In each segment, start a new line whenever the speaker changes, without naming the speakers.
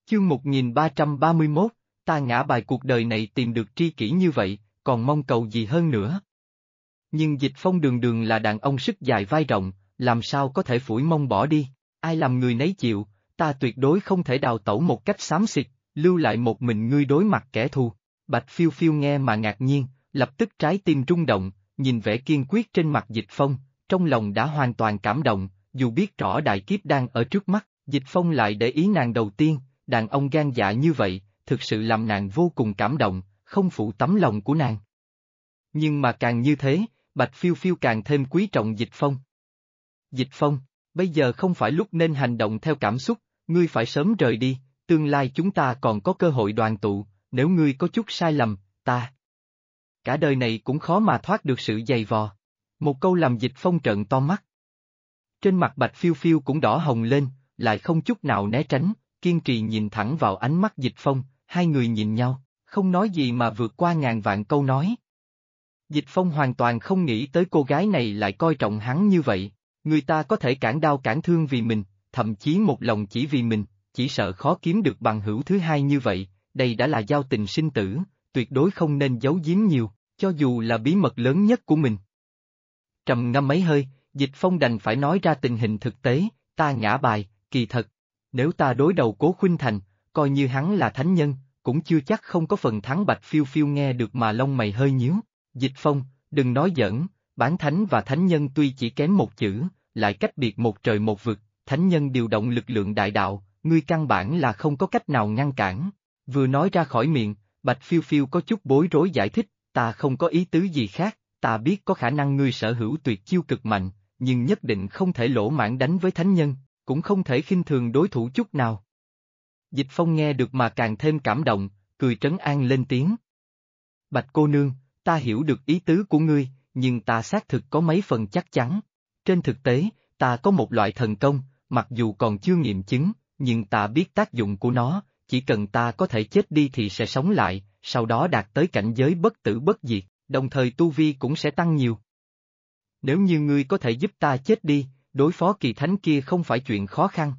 Chương 1331, ta ngã bài cuộc đời này tìm được tri kỷ như vậy, còn mong cầu gì hơn nữa. Nhưng Dịch Phong đường đường là đàn ông sức dài vai rộng, làm sao có thể phủi mông bỏ đi, ai làm người nấy chịu, ta tuyệt đối không thể đào tẩu một cách xám xịt, lưu lại một mình ngươi đối mặt kẻ thù. Bạch Phiêu Phiêu nghe mà ngạc nhiên, lập tức trái tim rung động, nhìn vẻ kiên quyết trên mặt Dịch Phong, trong lòng đã hoàn toàn cảm động, dù biết rõ đại kiếp đang ở trước mắt, Dịch Phong lại để ý nàng đầu tiên, đàn ông gan dạ như vậy, thực sự làm nàng vô cùng cảm động, không phụ tấm lòng của nàng. Nhưng mà càng như thế, Bạch Phiêu Phiêu càng thêm quý trọng Dịch Phong. Dịch Phong, bây giờ không phải lúc nên hành động theo cảm xúc, ngươi phải sớm rời đi, tương lai chúng ta còn có cơ hội đoàn tụ, nếu ngươi có chút sai lầm, ta cả đời này cũng khó mà thoát được sự dày vò. Một câu làm Dịch Phong trợn to mắt. Trên mặt Bạch Phiêu Phiêu cũng đỏ hồng lên, lại không chút nào né tránh, kiên trì nhìn thẳng vào ánh mắt Dịch Phong, hai người nhìn nhau, không nói gì mà vượt qua ngàn vạn câu nói. Dịch Phong hoàn toàn không nghĩ tới cô gái này lại coi trọng hắn như vậy, người ta có thể cản đau cản thương vì mình, thậm chí một lòng chỉ vì mình, chỉ sợ khó kiếm được bằng hữu thứ hai như vậy, đây đã là giao tình sinh tử, tuyệt đối không nên giấu giếm nhiều, cho dù là bí mật lớn nhất của mình. Trầm ngâm mấy hơi, Dịch Phong đành phải nói ra tình hình thực tế, ta ngã bài, kỳ thật. Nếu ta đối đầu Cố Khuynh Thành, coi như hắn là thánh nhân, cũng chưa chắc không có phần thắng. Bạch Phiêu Phiêu nghe được mà lông mày hơi nhíu. Dịch Phong, đừng nói giỡn, bán thánh và thánh nhân tuy chỉ kém một chữ, lại cách biệt một trời một vực, thánh nhân điều động lực lượng đại đạo, ngươi căn bản là không có cách nào ngăn cản. Vừa nói ra khỏi miệng, Bạch Phiêu Phiêu có chút bối rối giải thích, ta không có ý tứ gì khác, ta biết có khả năng ngươi sở hữu tuyệt chiêu cực mạnh, nhưng nhất định không thể lỗ mãng đánh với thánh nhân, cũng không thể khinh thường đối thủ chút nào. Dịch Phong nghe được mà càng thêm cảm động, cười trấn an lên tiếng. Bạch cô nương, ta hiểu được ý tứ của ngươi, nhưng ta xác thực có mấy phần chắc chắn. Trên thực tế, ta có một loại thần công, mặc dù còn chưa nghiệm chứng, nhưng ta biết tác dụng của nó, chỉ cần ta có thể chết đi thì sẽ sống lại, sau đó đạt tới cảnh giới bất tử bất diệt, đồng thời tu vi cũng sẽ tăng nhiều. Nếu như ngươi có thể giúp ta chết đi, đối phó kỳ thánh kia không phải chuyện khó khăn.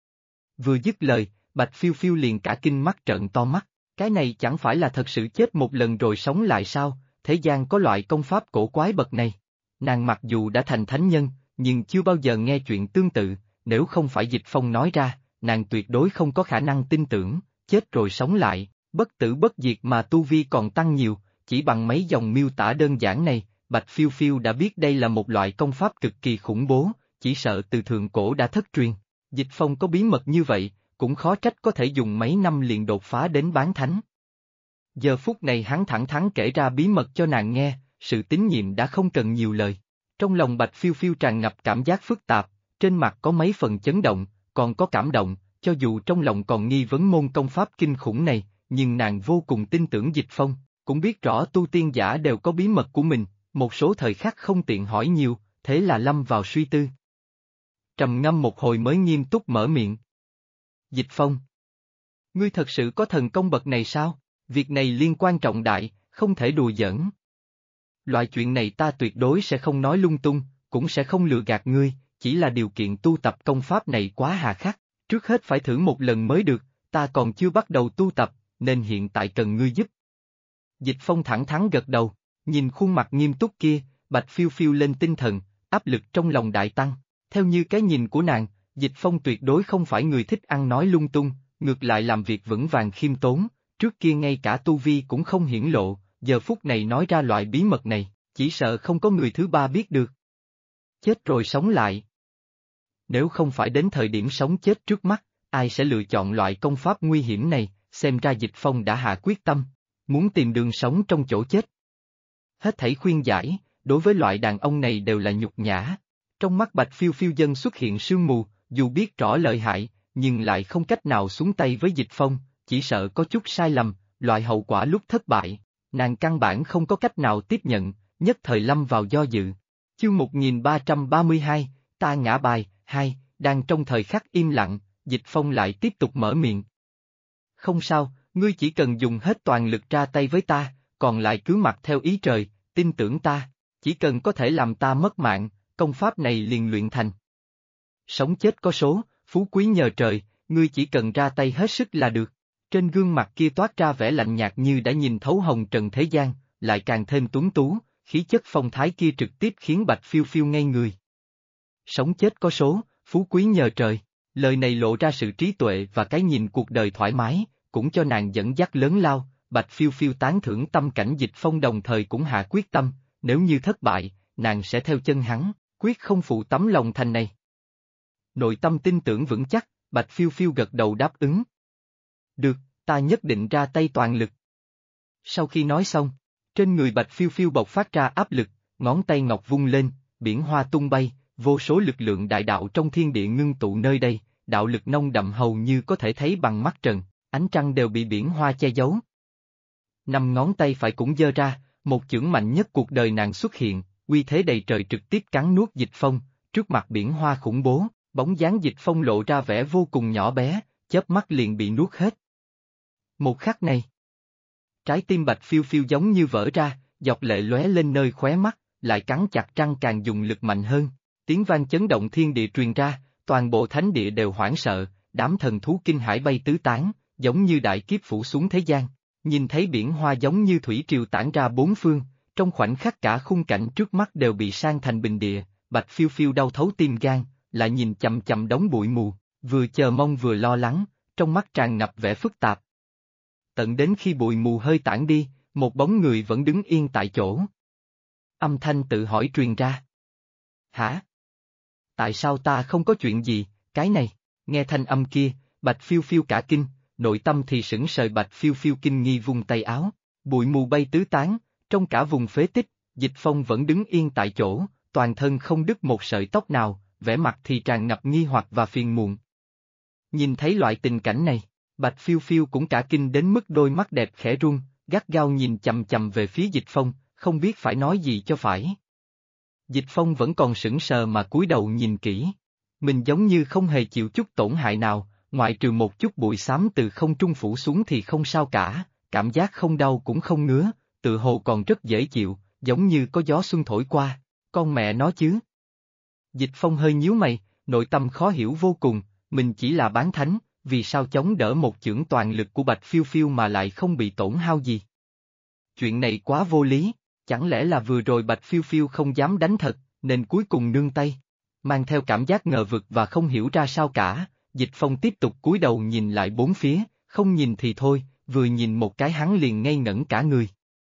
Vừa dứt lời, Bạch Phiêu Phiêu liền cả kinh mắt trợn to mắt, cái này chẳng phải là thật sự chết một lần rồi sống lại sao, thế gian có loại công pháp cổ quái bậc này. Nàng mặc dù đã thành thánh nhân, nhưng chưa bao giờ nghe chuyện tương tự, nếu không phải Dịch Phong nói ra, nàng tuyệt đối không có khả năng tin tưởng, chết rồi sống lại, bất tử bất diệt mà tu vi còn tăng nhiều, chỉ bằng mấy dòng miêu tả đơn giản này, Bạch Phiêu Phiêu đã biết đây là một loại công pháp cực kỳ khủng bố, chỉ sợ từ thượng cổ đã thất truyền. Dịch Phong có bí mật như vậy, cũng khó trách có thể dùng mấy năm liền đột phá đến bán thánh. Giờ phút này hắn thẳng thắn kể ra bí mật cho nàng nghe, sự tín nhiệm đã không cần nhiều lời. Trong lòng Bạch Phiêu Phiêu tràn ngập cảm giác phức tạp, trên mặt có mấy phần chấn động, còn có cảm động, cho dù trong lòng còn nghi vấn môn công pháp kinh khủng này, nhưng nàng vô cùng tin tưởng Dịch Phong, cũng biết rõ tu tiên giả đều có bí mật của mình, một số thời khắc không tiện hỏi nhiều, thế là lâm vào suy tư. Trầm ngâm một hồi mới nghiêm túc mở miệng. Dịch Phong, ngươi thật sự có thần công bậc này sao? Việc này liên quan trọng đại, không thể đùa giỡn. Loại chuyện này ta tuyệt đối sẽ không nói lung tung, cũng sẽ không lừa gạt ngươi, chỉ là điều kiện tu tập công pháp này quá hà khắc, trước hết phải thử một lần mới được, ta còn chưa bắt đầu tu tập, nên hiện tại cần ngươi giúp. Dịch Phong thẳng thắn gật đầu, nhìn khuôn mặt nghiêm túc kia, Bạch Phiêu Phiêu lên tinh thần, áp lực trong lòng đại tăng, theo như cái nhìn của nàng, Dịch Phong tuyệt đối không phải người thích ăn nói lung tung, ngược lại làm việc vững vàng khiêm tốn, trước kia ngay cả tu vi cũng không hiển lộ, giờ phút này nói ra loại bí mật này, chỉ sợ không có người thứ ba biết được. Chết rồi sống lại. Nếu không phải đến thời điểm sống chết trước mắt, ai sẽ lựa chọn loại công pháp nguy hiểm này, xem ra Dịch Phong đã hạ quyết tâm, muốn tìm đường sống trong chỗ chết. Hết thảy khuyên giải, đối với loại đàn ông này đều là nhục nhã. Trong mắt Bạch Phiêu Phiêu dân xuất hiện sương mù, dù biết rõ lợi hại, nhưng lại không cách nào xuống tay với Dịch Phong, chỉ sợ có chút sai lầm, loại hậu quả lúc thất bại, nàng căn bản không có cách nào tiếp nhận, nhất thời lâm vào do dự. Chương 1332, ta ngã bài, 2, đang trong thời khắc im lặng, Dịch Phong lại tiếp tục mở miệng. Không sao, ngươi chỉ cần dùng hết toàn lực ra tay với ta, còn lại cứ mặc theo ý trời, tin tưởng ta, chỉ cần có thể làm ta mất mạng, công pháp này liền luyện thành. Sống chết có số, phú quý nhờ trời, ngươi chỉ cần ra tay hết sức là được. Trên gương mặt kia toát ra vẻ lạnh nhạt như đã nhìn thấu hồng trần thế gian, lại càng thêm tuấn tú, khí chất phong thái kia trực tiếp khiến Bạch Phiêu Phiêu ngây người. Sống chết có số, phú quý nhờ trời, lời này lộ ra sự trí tuệ và cái nhìn cuộc đời thoải mái, cũng cho nàng dẫn dắt lớn lao. Bạch Phiêu Phiêu tán thưởng tâm cảnh Dịch Phong đồng thời cũng hạ quyết tâm, nếu như thất bại, nàng sẽ theo chân hắn, quyết không phụ tấm lòng thành này. Nội tâm tin tưởng vững chắc, Bạch Phiêu Phiêu gật đầu đáp ứng. Được, ta nhất định ra tay toàn lực. Sau khi nói xong, trên người Bạch Phiêu Phiêu bộc phát ra áp lực, ngón tay ngọc vung lên, biển hoa tung bay, vô số lực lượng đại đạo trong thiên địa ngưng tụ nơi đây, đạo lực nông đậm hầu như có thể thấy bằng mắt trần, ánh trăng đều bị biển hoa che giấu. Năm ngón tay phải cũng giơ ra, một chưởng mạnh nhất cuộc đời nàng xuất hiện, uy thế đầy trời trực tiếp cắn nuốt Dịch Phong, trước mặt biển hoa khủng bố, bóng dáng Dịch Phong lộ ra vẻ vô cùng nhỏ bé, chớp mắt liền bị nuốt hết. Một khắc này, trái tim Bạch Phiêu Phiêu giống như vỡ ra, giọt lệ lóe lên nơi khóe mắt, lại cắn chặt răng càng dùng lực mạnh hơn, tiếng vang chấn động thiên địa truyền ra, toàn bộ thánh địa đều hoảng sợ, đám thần thú kinh hãi bay tứ tán, giống như đại kiếp phủ xuống thế gian. Nhìn thấy biển hoa giống như thủy triều tản ra bốn phương, trong khoảnh khắc cả khung cảnh trước mắt đều bị san thành bình địa, Bạch Phiêu Phiêu đau thấu tim gan, lại nhìn chậm chậm đống bụi mù, vừa chờ mong vừa lo lắng, trong mắt tràn ngập vẻ phức tạp. Tận đến khi bụi mù hơi tản đi, một bóng người vẫn đứng yên tại chỗ. Âm thanh tự hỏi truyền ra. Hả? Tại sao ta không có chuyện gì, cái này? Nghe thanh âm kia, Bạch Phiêu Phiêu cả kinh. Nội tâm thì sững sờ. Bạch Phiêu Phiêu kinh nghi vung tay áo, bụi mù bay tứ tán, trong cả vùng phế tích, Dịch Phong vẫn đứng yên tại chỗ, toàn thân không đứt một sợi tóc nào, vẻ mặt thì tràn ngập nghi hoặc và phiền muộn. Nhìn thấy loại tình cảnh này, Bạch Phiêu Phiêu cũng cả kinh đến mức đôi mắt đẹp khẽ run, gắt gao nhìn chằm chằm về phía Dịch Phong, không biết phải nói gì cho phải. Dịch Phong vẫn còn sững sờ mà cúi đầu nhìn kỹ, mình giống như không hề chịu chút tổn hại nào. Ngoại trừ một chút bụi xám từ không trung phủ xuống thì không sao cả, cảm giác không đau cũng không ngứa, tự hồ còn rất dễ chịu, giống như có gió xuân thổi qua, con mẹ nó chứ. Dịch Phong hơi nhíu mày, nội tâm khó hiểu vô cùng, mình chỉ là bán thánh, vì sao chống đỡ một chưởng toàn lực của Bạch Phiêu Phiêu mà lại không bị tổn hao gì. Chuyện này quá vô lý, chẳng lẽ là vừa rồi Bạch Phiêu Phiêu không dám đánh thật, nên cuối cùng nương tay. Mang theo cảm giác ngờ vực và không hiểu ra sao cả. Dịch Phong tiếp tục cúi đầu nhìn lại bốn phía, không nhìn thì thôi, vừa nhìn một cái hắn liền ngây ngẩn cả người.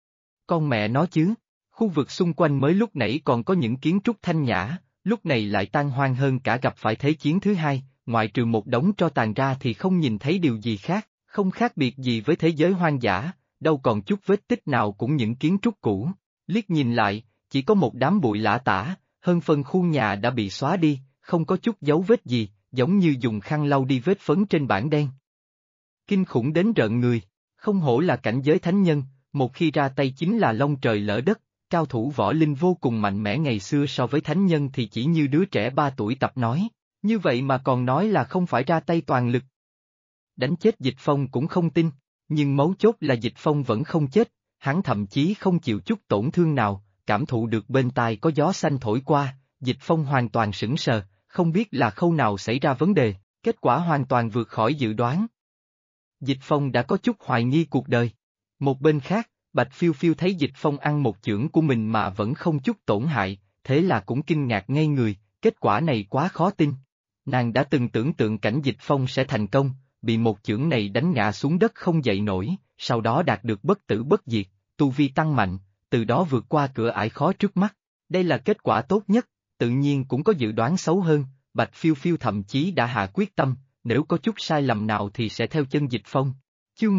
Con mẹ nó chứ, khu vực xung quanh mới lúc nãy còn có những kiến trúc thanh nhã, lúc này lại tan hoang hơn cả gặp phải thế chiến thứ hai, ngoại trừ một đống tro tàn ra thì không nhìn thấy điều gì khác, không khác biệt gì với thế giới hoang dã, đâu còn chút vết tích nào cũng những kiến trúc cũ. Liếc nhìn lại, chỉ có một đám bụi lả tả, hơn phần khu nhà đã bị xóa đi, không có chút dấu vết gì. Giống như dùng khăn lau đi vết phấn trên bảng đen. Kinh khủng đến rợn người, không hổ là cảnh giới thánh nhân, một khi ra tay chính là long trời lỡ đất, cao thủ võ linh vô cùng mạnh mẽ ngày xưa so với thánh nhân thì chỉ như đứa trẻ 3 tuổi tập nói, như vậy mà còn nói là không phải ra tay toàn lực. Đánh chết Dịch Phong cũng không tin, nhưng mấu chốt là Dịch Phong vẫn không chết, hắn thậm chí không chịu chút tổn thương nào, cảm thụ được bên tai có gió xanh thổi qua, Dịch Phong hoàn toàn sững sờ. Không biết là khâu nào xảy ra vấn đề, kết quả hoàn toàn vượt khỏi dự đoán. Dịch Phong đã có chút hoài nghi cuộc đời. Một bên khác, Bạch Phiêu Phiêu thấy Dịch Phong ăn một chưởng của mình mà vẫn không chút tổn hại, thế là cũng kinh ngạc ngây người, kết quả này quá khó tin. Nàng đã từng tưởng tượng cảnh Dịch Phong sẽ thành công, bị một chưởng này đánh ngã xuống đất không dậy nổi, sau đó đạt được bất tử bất diệt, tu vi tăng mạnh, từ đó vượt qua cửa ải khó trước mắt. Đây là kết quả tốt nhất. Tự nhiên cũng có dự đoán xấu hơn, Bạch Phiêu Phiêu thậm chí đã hạ quyết tâm, nếu có chút sai lầm nào thì sẽ theo chân Dịch Phong. Chương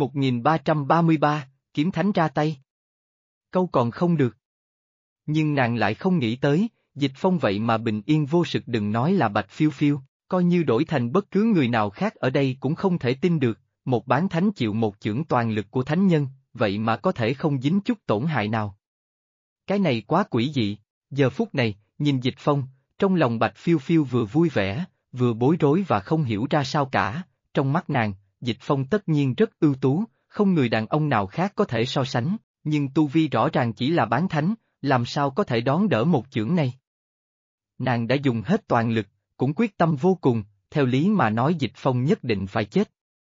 1333, Kiếm Thánh ra tay. Câu còn không được. Nhưng nàng lại không nghĩ tới, Dịch Phong vậy mà bình yên vô sự, đừng nói là Bạch Phiêu Phiêu, coi như đổi thành bất cứ người nào khác ở đây cũng không thể tin được, một bán thánh chịu một chưởng toàn lực của thánh nhân, vậy mà có thể không dính chút tổn hại nào. Cái này quá quỷ dị, giờ phút này, nhìn Dịch Phong, trong lòng Bạch Phiêu Phiêu vừa vui vẻ, vừa bối rối và không hiểu ra sao cả, trong mắt nàng, Dịch Phong tất nhiên rất ưu tú, không người đàn ông nào khác có thể so sánh, nhưng tu vi rõ ràng chỉ là bán thánh, làm sao có thể đón đỡ một chưởng này. Nàng đã dùng hết toàn lực, cũng quyết tâm vô cùng, theo lý mà nói Dịch Phong nhất định phải chết.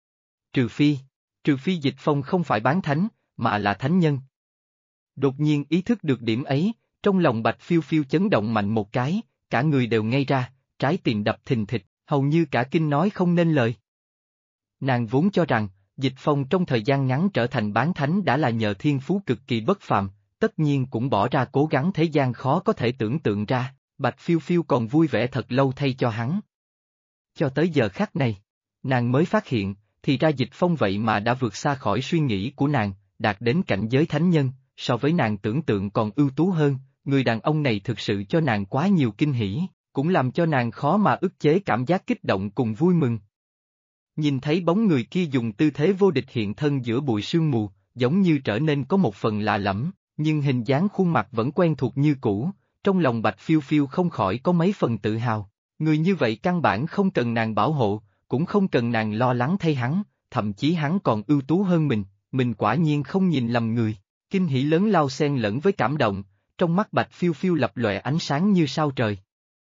Trừ phi Dịch Phong không phải bán thánh, mà là thánh nhân. Đột nhiên ý thức được điểm ấy, trong lòng Bạch Phiêu Phiêu chấn động mạnh một cái, cả người đều ngây ra, trái tim đập thình thịch, hầu như cả kinh nói không nên lời. Nàng vốn cho rằng, Dịch Phong trong thời gian ngắn trở thành bán thánh đã là nhờ thiên phú cực kỳ bất phàm, tất nhiên cũng bỏ ra cố gắng thế gian khó có thể tưởng tượng ra, Bạch Phiêu Phiêu còn vui vẻ thật lâu thay cho hắn. Cho tới giờ khắc này, nàng mới phát hiện, thì ra Dịch Phong vậy mà đã vượt xa khỏi suy nghĩ của nàng, đạt đến cảnh giới thánh nhân, so với nàng tưởng tượng còn ưu tú hơn, người đàn ông này thực sự cho nàng quá nhiều kinh hỉ, cũng làm cho nàng khó mà ức chế cảm giác kích động cùng vui mừng. Nhìn thấy bóng người kia dùng tư thế vô địch hiện thân giữa bụi sương mù, giống như trở nên có một phần lạ lẫm, nhưng hình dáng khuôn mặt vẫn quen thuộc như cũ, trong lòng Bạch Phiêu Phiêu không khỏi có mấy phần tự hào. Người như vậy căn bản không cần nàng bảo hộ, cũng không cần nàng lo lắng thay hắn, thậm chí hắn còn ưu tú hơn mình quả nhiên không nhìn lầm người. Kinh hỉ lớn lao xen lẫn với cảm động, trong mắt Bạch Phiêu Phiêu lập lòe ánh sáng như sao trời.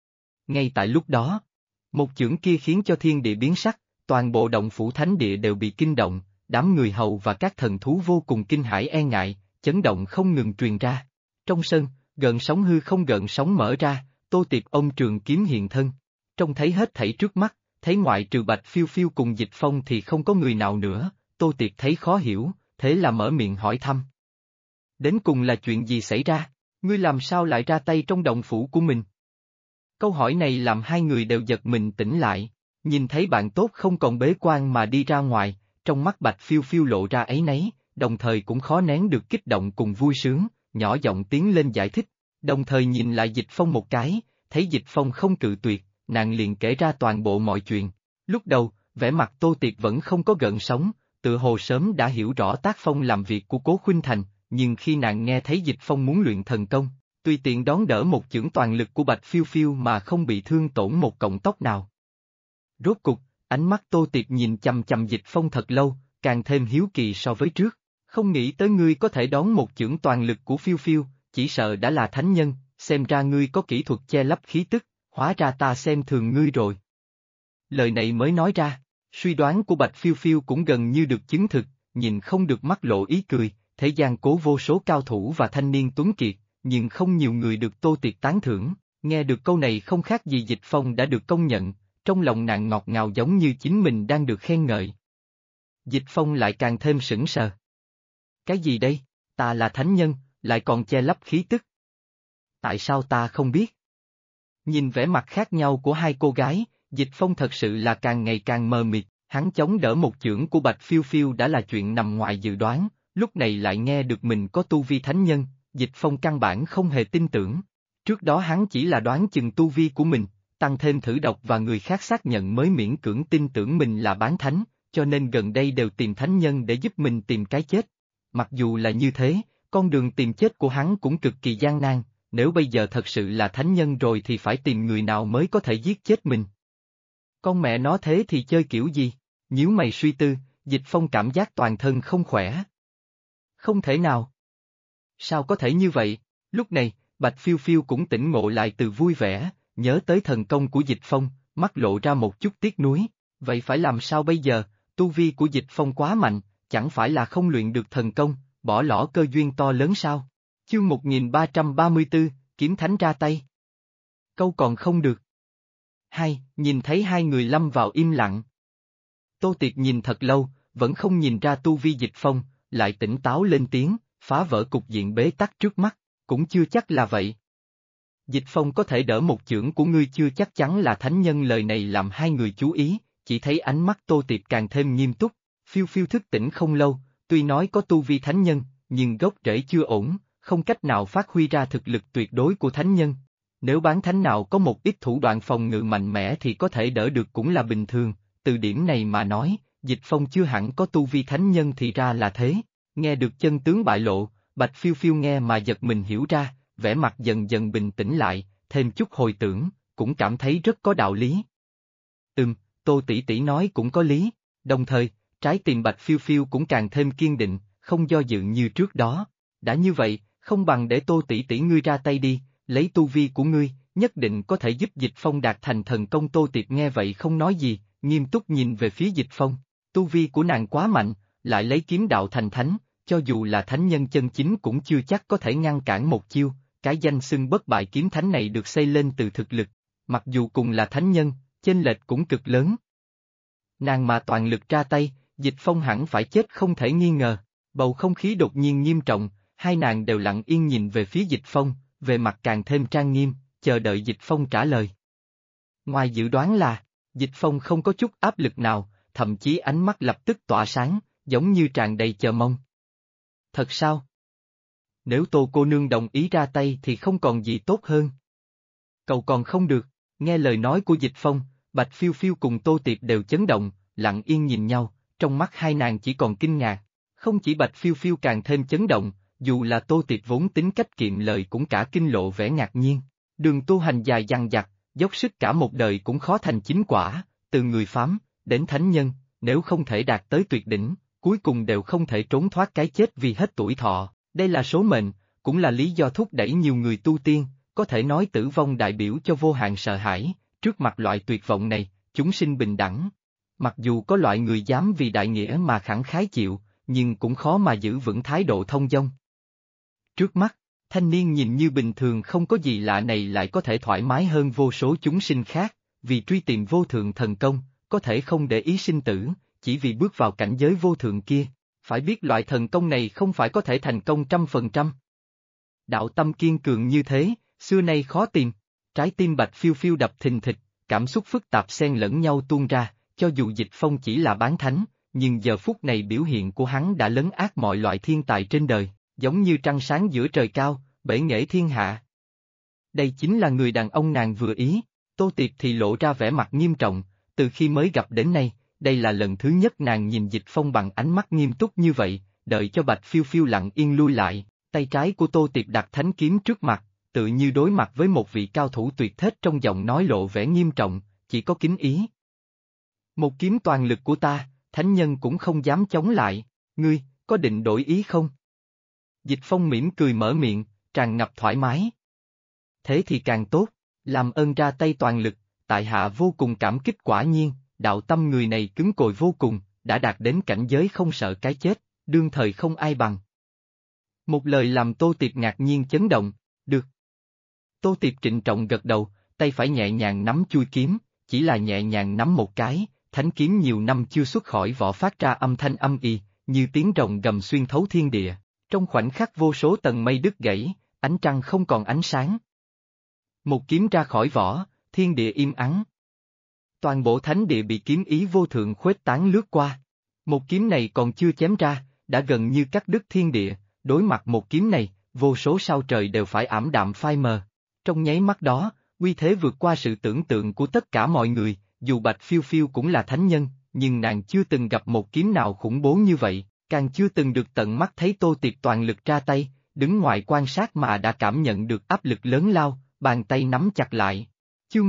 Ngay tại lúc đó, một chưởng kia khiến cho thiên địa biến sắc, toàn bộ động phủ thánh địa đều bị kinh động, đám người hầu và các thần thú vô cùng kinh hãi e ngại, chấn động không ngừng truyền ra. Trong sân, gợn sóng hư không gợn sóng mở ra, Tô Tiệp ôm trường kiếm hiện thân. Trông thấy hết thảy trước mắt, thấy ngoại trừ Bạch Phiêu Phiêu cùng Dịch Phong thì không có người nào nữa, Tô Tiệp thấy khó hiểu, thế là mở miệng hỏi thăm. Đến cùng là chuyện gì xảy ra? Ngươi làm sao lại ra tay trong động phủ của mình? Câu hỏi này làm hai người đều giật mình tỉnh lại, nhìn thấy bạn tốt không còn bế quan mà đi ra ngoài, trong mắt Bạch Phiêu Phiêu lộ ra áy náy, đồng thời cũng khó nén được kích động cùng vui sướng, nhỏ giọng tiến lên giải thích, đồng thời nhìn lại Dịch Phong một cái, thấy Dịch Phong không cự tuyệt, nàng liền kể ra toàn bộ mọi chuyện. Lúc đầu, vẻ mặt Tô Tiệp vẫn không có gợn sóng, tựa hồ sớm đã hiểu rõ tác phong làm việc của Cố Khuynh Thành, nhưng khi nàng nghe thấy Dịch Phong muốn luyện thần công, tùy tiện đón đỡ một chưởng toàn lực của Bạch Phiêu Phiêu mà không bị thương tổn một cọng tóc nào. Rốt cục, ánh mắt Tô Tiệp nhìn chằm chằm Dịch Phong thật lâu, càng thêm hiếu kỳ so với trước, không nghĩ tới ngươi có thể đón một chưởng toàn lực của Phiêu Phiêu, chỉ sợ đã là thánh nhân, xem ra ngươi có kỹ thuật che lấp khí tức, hóa ra ta xem thường ngươi rồi. Lời này mới nói ra, suy đoán của Bạch Phiêu Phiêu cũng gần như được chứng thực, nhìn không được mắt lộ ý cười, thế gian cố vô số cao thủ và thanh niên tuấn kiệt, nhưng không nhiều người được Tô Tiệp tán thưởng, nghe được câu này không khác gì Dịch Phong đã được công nhận, trong lòng nàng ngọt ngào giống như chính mình đang được khen ngợi. Dịch Phong lại càng thêm sững sờ. Cái gì đây, ta là thánh nhân, lại còn che lấp khí tức. Tại sao ta không biết? Nhìn vẻ mặt khác nhau của hai cô gái, Dịch Phong thật sự là càng ngày càng mờ mịt, hắn chống đỡ một chưởng của Bạch Phiêu Phiêu đã là chuyện nằm ngoài dự đoán, lúc này lại nghe được mình có tu vi thánh nhân, Dịch Phong căn bản không hề tin tưởng. Trước đó hắn chỉ là đoán chừng tu vi của mình, tăng thêm thử độc và người khác xác nhận mới miễn cưỡng tin tưởng mình là bán thánh, cho nên gần đây đều tìm thánh nhân để giúp mình tìm cái chết. Mặc dù là như thế, con đường tìm chết của hắn cũng cực kỳ gian nan, nếu bây giờ thật sự là thánh nhân rồi thì phải tìm người nào mới có thể giết chết mình. Con mẹ nó thế thì chơi kiểu gì? Nhíu mày suy tư, Dịch Phong cảm giác toàn thân không khỏe. Không thể nào. Sao có thể như vậy? Lúc này, Bạch Phiêu Phiêu cũng tỉnh ngộ lại từ vui vẻ, nhớ tới thần công của Dịch Phong, mắt lộ ra một chút tiếc nuối. Vậy phải làm sao bây giờ? Tu vi của Dịch Phong quá mạnh, chẳng phải là không luyện được thần công, bỏ lỡ cơ duyên to lớn sao? Chương 1334, Kiếm Thánh ra tay. Câu còn không được. Nhìn thấy hai người lâm vào im lặng. Tô Tiệp nhìn thật lâu, vẫn không nhìn ra tu vi Dịch Phong, lại tỉnh táo lên tiếng, phá vỡ cục diện bế tắc trước mắt, cũng chưa chắc là vậy. Dịch Phong có thể đỡ một chưởng của ngươi chưa chắc chắn là thánh nhân, lời này làm hai người chú ý, chỉ thấy ánh mắt Tô Tiệp càng thêm nghiêm túc, Phiêu Phiêu thức tỉnh không lâu, tuy nói có tu vi thánh nhân, nhưng gốc rễ chưa ổn, không cách nào phát huy ra thực lực tuyệt đối của thánh nhân. Nếu bán thánh nào có một ít thủ đoạn phòng ngự mạnh mẽ thì có thể đỡ được cũng là bình thường, từ điểm này mà nói, Dịch Phong chưa hẳn có tu vi thánh nhân thì ra là thế. Nghe được chân tướng bại lộ, Bạch Phiêu Phiêu nghe mà giật mình hiểu ra, vẻ mặt dần dần bình tĩnh lại, thêm chút hồi tưởng, cũng cảm thấy rất có đạo lý. Tô tỷ tỷ nói cũng có lý, đồng thời, trái tim Bạch Phiêu Phiêu cũng càng thêm kiên định, không do dự như trước đó. Đã như vậy, không bằng để Tô tỷ tỷ ngươi ra tay đi, lấy tu vi của ngươi, nhất định có thể giúp Dịch Phong đạt thành thần công. Tô Tiệp nghe vậy không nói gì, nghiêm túc nhìn về phía Dịch Phong. Tu vi của nàng quá mạnh, lại lấy kiếm đạo thành thánh, cho dù là thánh nhân chân chính cũng chưa chắc có thể ngăn cản một chiêu. Cái danh xưng bất bại kiếm thánh này được xây lên từ thực lực, mặc dù cùng là thánh nhân, chênh lệch cũng cực lớn. Nàng mà toàn lực ra tay, Dịch Phong hẳn phải chết không thể nghi ngờ. Bầu không khí đột nhiên nghiêm trọng, hai nàng đều lặng yên nhìn về phía Dịch Phong, về mặt càng thêm trang nghiêm, chờ đợi Dịch Phong trả lời. Ngoài dự đoán là, Dịch Phong không có chút áp lực nào, thậm chí ánh mắt lập tức tỏa sáng, giống như tràn đầy chờ mong. Thật sao? Nếu Tô cô nương đồng ý ra tay thì không còn gì tốt hơn. Cậu còn không được, nghe lời nói của Dịch Phong, Bạch Phiêu Phiêu cùng Tô Tiệp đều chấn động, lặng yên nhìn nhau, trong mắt hai nàng chỉ còn kinh ngạc. Không chỉ Bạch Phiêu Phiêu càng thêm chấn động, dù là Tô Tiệp vốn tính cách kiệm lời cũng cả kinh lộ vẻ ngạc nhiên. Đường tu hành dài dằng dặc, dốc sức cả một đời cũng khó thành chính quả, từ người phàm đến thánh nhân, nếu không thể đạt tới tuyệt đỉnh, cuối cùng đều không thể trốn thoát cái chết vì hết tuổi thọ. Đây là số mệnh, cũng là lý do thúc đẩy nhiều người tu tiên, có thể nói tử vong đại biểu cho vô hạn sợ hãi. Trước mặt loại tuyệt vọng này, chúng sinh bình đẳng. Mặc dù có loại người dám vì đại nghĩa mà khẳng khái chịu, nhưng cũng khó mà giữ vững thái độ thông dong. Trước mắt, thanh niên nhìn như bình thường không có gì lạ này lại có thể thoải mái hơn vô số chúng sinh khác, vì truy tìm vô thượng thần công, có thể không để ý sinh tử, chỉ vì bước vào cảnh giới vô thượng kia. Phải biết loại thần công này không phải có thể thành công 100%. Đạo tâm kiên cường như thế, xưa nay khó tìm. Trái tim Bạch Phiêu Phiêu đập thình thịch, cảm xúc phức tạp xen lẫn nhau tuôn ra, cho dù Dịch Phong chỉ là bán thánh, nhưng giờ phút này biểu hiện của hắn đã lấn át mọi loại thiên tài trên đời, giống như trăng sáng giữa trời cao, bể nghệ thiên hạ. Đây chính là người đàn ông nàng vừa ý. Tô Tiệp thì lộ ra vẻ mặt nghiêm trọng, từ khi mới gặp đến nay, đây là lần thứ nhất nàng nhìn Dịch Phong bằng ánh mắt nghiêm túc như vậy, đợi cho Bạch Phiêu Phiêu lặng yên lui lại, tay trái của Tô Tiệp đặt thánh kiếm trước mặt, tự như đối mặt với một vị cao thủ tuyệt thế, trong giọng nói lộ vẻ nghiêm trọng, chỉ có kính ý. Một kiếm toàn lực của ta, thánh nhân cũng không dám chống lại, ngươi, có định đổi ý không? Dịch Phong mỉm cười mở miệng, tràn ngập thoải mái. Thế thì càng tốt, làm ơn ra tay toàn lực, tại hạ vô cùng cảm kích. Quả nhiên, đạo tâm người này cứng cỏi vô cùng, đã đạt đến cảnh giới không sợ cái chết, đương thời không ai bằng. Một lời làm Tô Tiệp ngạc nhiên chấn động, được. Tô Tiệp trịnh trọng gật đầu, tay phải nhẹ nhàng nắm chuôi kiếm, chỉ là nhẹ nhàng nắm một cái, thánh kiếm nhiều năm chưa xuất khỏi vỏ phát ra âm thanh âm ì, như tiếng rồng gầm xuyên thấu thiên địa. Trong khoảnh khắc vô số tầng mây đứt gãy, ánh trăng không còn ánh sáng. Một kiếm ra khỏi vỏ, thiên địa im ắng. Toàn bộ thánh địa bị kiếm ý vô thượng khuếch tán lướt qua. Một kiếm này còn chưa chém ra, đã gần như cắt đứt thiên địa, đối mặt một kiếm này, vô số sao trời đều phải ảm đạm phai mờ. Trong nháy mắt đó, uy thế vượt qua sự tưởng tượng của tất cả mọi người, dù Bạch Phiêu Phiêu cũng là thánh nhân, nhưng nàng chưa từng gặp một kiếm nào khủng bố như vậy, càng chưa từng được tận mắt thấy Tô Tiệp toàn lực ra tay, đứng ngoài quan sát mà đã cảm nhận được áp lực lớn lao, bàn tay nắm chặt lại. Chương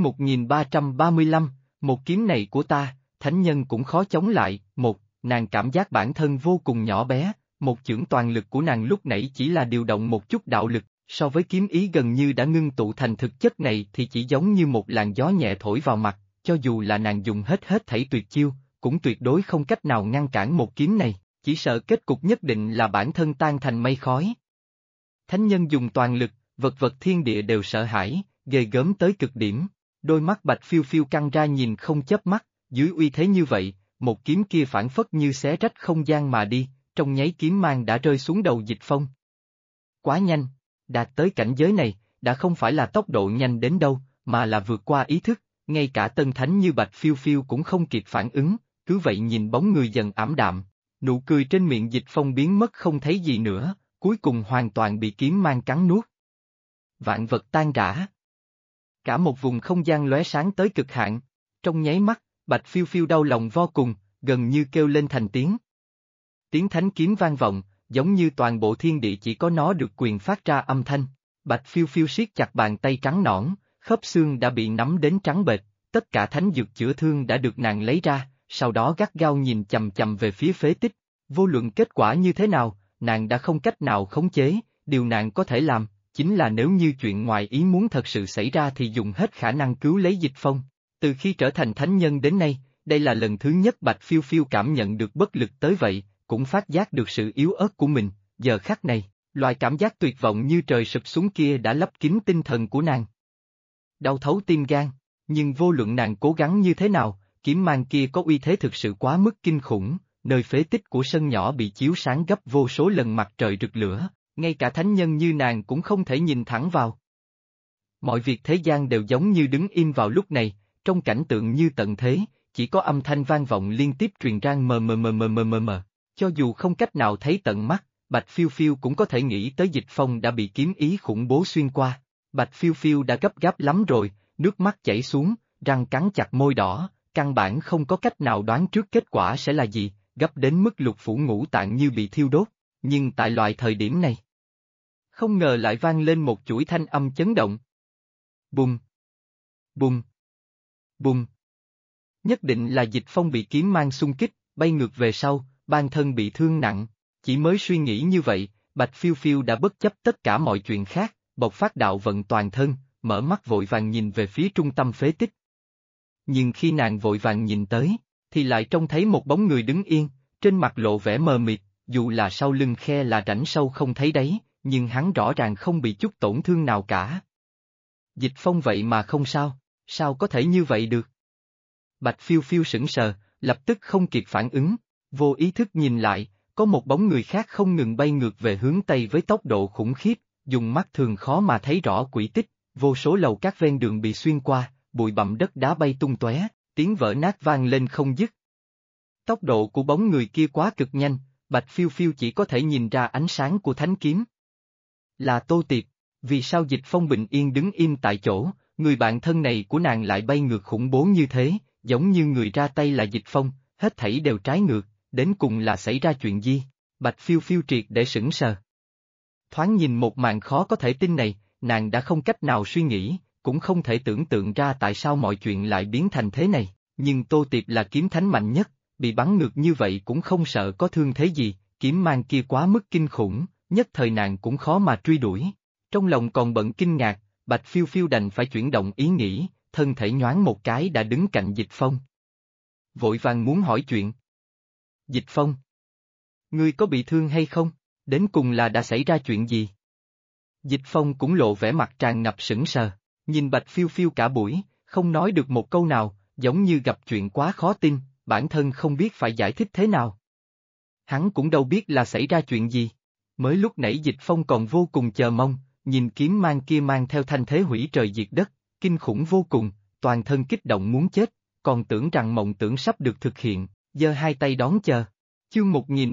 1335, một kiếm này của ta, thánh nhân cũng khó chống lại. Nàng cảm giác bản thân vô cùng nhỏ bé, một chưởng toàn lực của nàng lúc nãy chỉ là điều động một chút đạo lực, so với kiếm ý gần như đã ngưng tụ thành thực chất này thì chỉ giống như một làn gió nhẹ thổi vào mặt, cho dù là nàng dùng hết thảy tuyệt chiêu, cũng tuyệt đối không cách nào ngăn cản một kiếm này, chỉ sợ kết cục nhất định là bản thân tan thành mây khói. Thánh nhân dùng toàn lực, vật vật thiên địa đều sợ hãi, ghê gớm tới cực điểm, đôi mắt Bạch Phiêu Phiêu căng ra nhìn không chớp mắt, dưới uy thế như vậy, một kiếm kia phản phất như xé rách không gian mà đi, trong nháy kiếm mang đã rơi xuống đầu Dịch Phong. Quá nhanh, đạt tới cảnh giới này, đã không phải là tốc độ nhanh đến đâu, mà là vượt qua ý thức, ngay cả tân thánh như Bạch Phiêu Phiêu cũng không kịp phản ứng, cứ vậy nhìn bóng người dần ảm đạm, nụ cười trên miệng Dịch Phong biến mất không thấy gì nữa, cuối cùng hoàn toàn bị kiếm mang cắn nuốt. Vạn vật tan rã. Cả một vùng không gian lóe sáng tới cực hạn, trong nháy mắt, Bạch Phiêu Phiêu đau lòng vô cùng, gần như kêu lên thành tiếng. Tiếng thánh kiếm vang vọng, giống như toàn bộ thiên địa chỉ có nó được quyền phát ra âm thanh. Bạch Phiêu Phiêu siết chặt bàn tay trắng nõn, khớp xương đã bị nắm đến trắng bệch, tất cả thánh dược chữa thương đã được nàng lấy ra, sau đó gắt gao nhìn chằm chằm về phía phế tích. Vô luận kết quả như thế nào, nàng đã không cách nào khống chế, điều nàng có thể làm, chính là nếu như chuyện ngoài ý muốn thật sự xảy ra thì dùng hết khả năng cứu lấy Dịch Phong. Từ khi trở thành thánh nhân đến nay, đây là lần thứ nhất Bạch Phiêu Phiêu cảm nhận được bất lực tới vậy, cũng phát giác được sự yếu ớt của mình, giờ khắc này, loại cảm giác tuyệt vọng như trời sụp xuống kia đã lấp kín tinh thần của nàng. Đau thấu tim gan, nhưng vô luận nàng cố gắng như thế nào, kiếm mang kia có uy thế thực sự quá mức kinh khủng, nơi phế tích của sân nhỏ bị chiếu sáng gấp vô số lần mặt trời rực lửa, ngay cả thánh nhân như nàng cũng không thể nhìn thẳng vào. Mọi việc thế gian đều giống như đứng im vào lúc này, trong cảnh tượng như tận thế, chỉ có âm thanh vang vọng liên tiếp truyền ra mờ. Cho dù không cách nào thấy tận mắt, Bạch Phiêu Phiêu cũng có thể nghĩ tới Dịch Phong đã bị kiếm ý khủng bố xuyên qua. Bạch Phiêu Phiêu đã gấp gáp lắm rồi, nước mắt chảy xuống, răng cắn chặt môi đỏ, căn bản không có cách nào đoán trước kết quả sẽ là gì, gấp đến mức lục phủ ngũ tạng như bị thiêu đốt. Nhưng tại loại thời điểm này, không ngờ lại vang lên một chuỗi thanh âm chấn động. Bùng! Bùng! Bùng! Nhất định là Dịch Phong bị kiếm mang xung kích, bay ngược về sau, bản thân bị thương nặng. Chỉ mới suy nghĩ như vậy, Bạch Phiêu Phiêu đã bất chấp tất cả mọi chuyện khác, bộc phát đạo vận toàn thân, mở mắt vội vàng nhìn về phía trung tâm phế tích. Nhưng khi nàng vội vàng nhìn tới, thì lại trông thấy một bóng người đứng yên, trên mặt lộ vẻ mờ mịt, dù là sau lưng khe là rãnh sâu không thấy đáy, nhưng hắn rõ ràng không bị chút tổn thương nào cả. Dịch Phong vậy mà không sao, sao có thể như vậy được? Bạch Phiêu Phiêu sững sờ, lập tức không kịp phản ứng, vô ý thức nhìn lại, có một bóng người khác không ngừng bay ngược về hướng Tây với tốc độ khủng khiếp, dùng mắt thường khó mà thấy rõ quỹ tích, vô số lầu các ven đường bị xuyên qua, bụi bặm đất đá bay tung tóe, tiếng vỡ nát vang lên không dứt. Tốc độ của bóng người kia quá cực nhanh, Bạch Phiêu Phiêu chỉ có thể nhìn ra ánh sáng của thánh kiếm. Là Tô Tiệp, vì sao Dịch Phong bình yên đứng im tại chỗ, người bạn thân này của nàng lại bay ngược khủng bố như thế, giống như người ra tay là Dịch Phong, hết thảy đều trái ngược, đến cùng là xảy ra chuyện gì? Bạch Phiêu Phiêu triệt để sững sờ. Thoáng nhìn một màn khó có thể tin này, nàng đã không cách nào suy nghĩ, cũng không thể tưởng tượng ra tại sao mọi chuyện lại biến thành thế này, nhưng Tô Tiệp là kiếm thánh mạnh nhất, bị bắn ngược như vậy cũng không sợ có thương thế gì, kiếm mang kia quá mức kinh khủng, nhất thời nàng cũng khó mà truy đuổi. Trong lòng còn bận kinh ngạc, Bạch Phiêu Phiêu đành phải chuyển động ý nghĩ, thân thể nhoáng một cái đã đứng cạnh Dịch Phong. Vội vàng muốn hỏi chuyện. Dịch Phong, ngươi có bị thương hay không? Đến cùng là đã xảy ra chuyện gì? Dịch Phong cũng lộ vẻ mặt tràn ngập sững sờ, nhìn Bạch Phiêu Phiêu cả buổi, không nói được một câu nào, giống như gặp chuyện quá khó tin, bản thân không biết phải giải thích thế nào. Hắn cũng đâu biết là xảy ra chuyện gì. Mới lúc nãy Dịch Phong còn vô cùng chờ mong, nhìn kiếm mang kia mang theo thanh thế hủy trời diệt đất, kinh khủng vô cùng, toàn thân kích động muốn chết, còn tưởng rằng mộng tưởng sắp được thực hiện, giơ hai tay đón chờ. Chương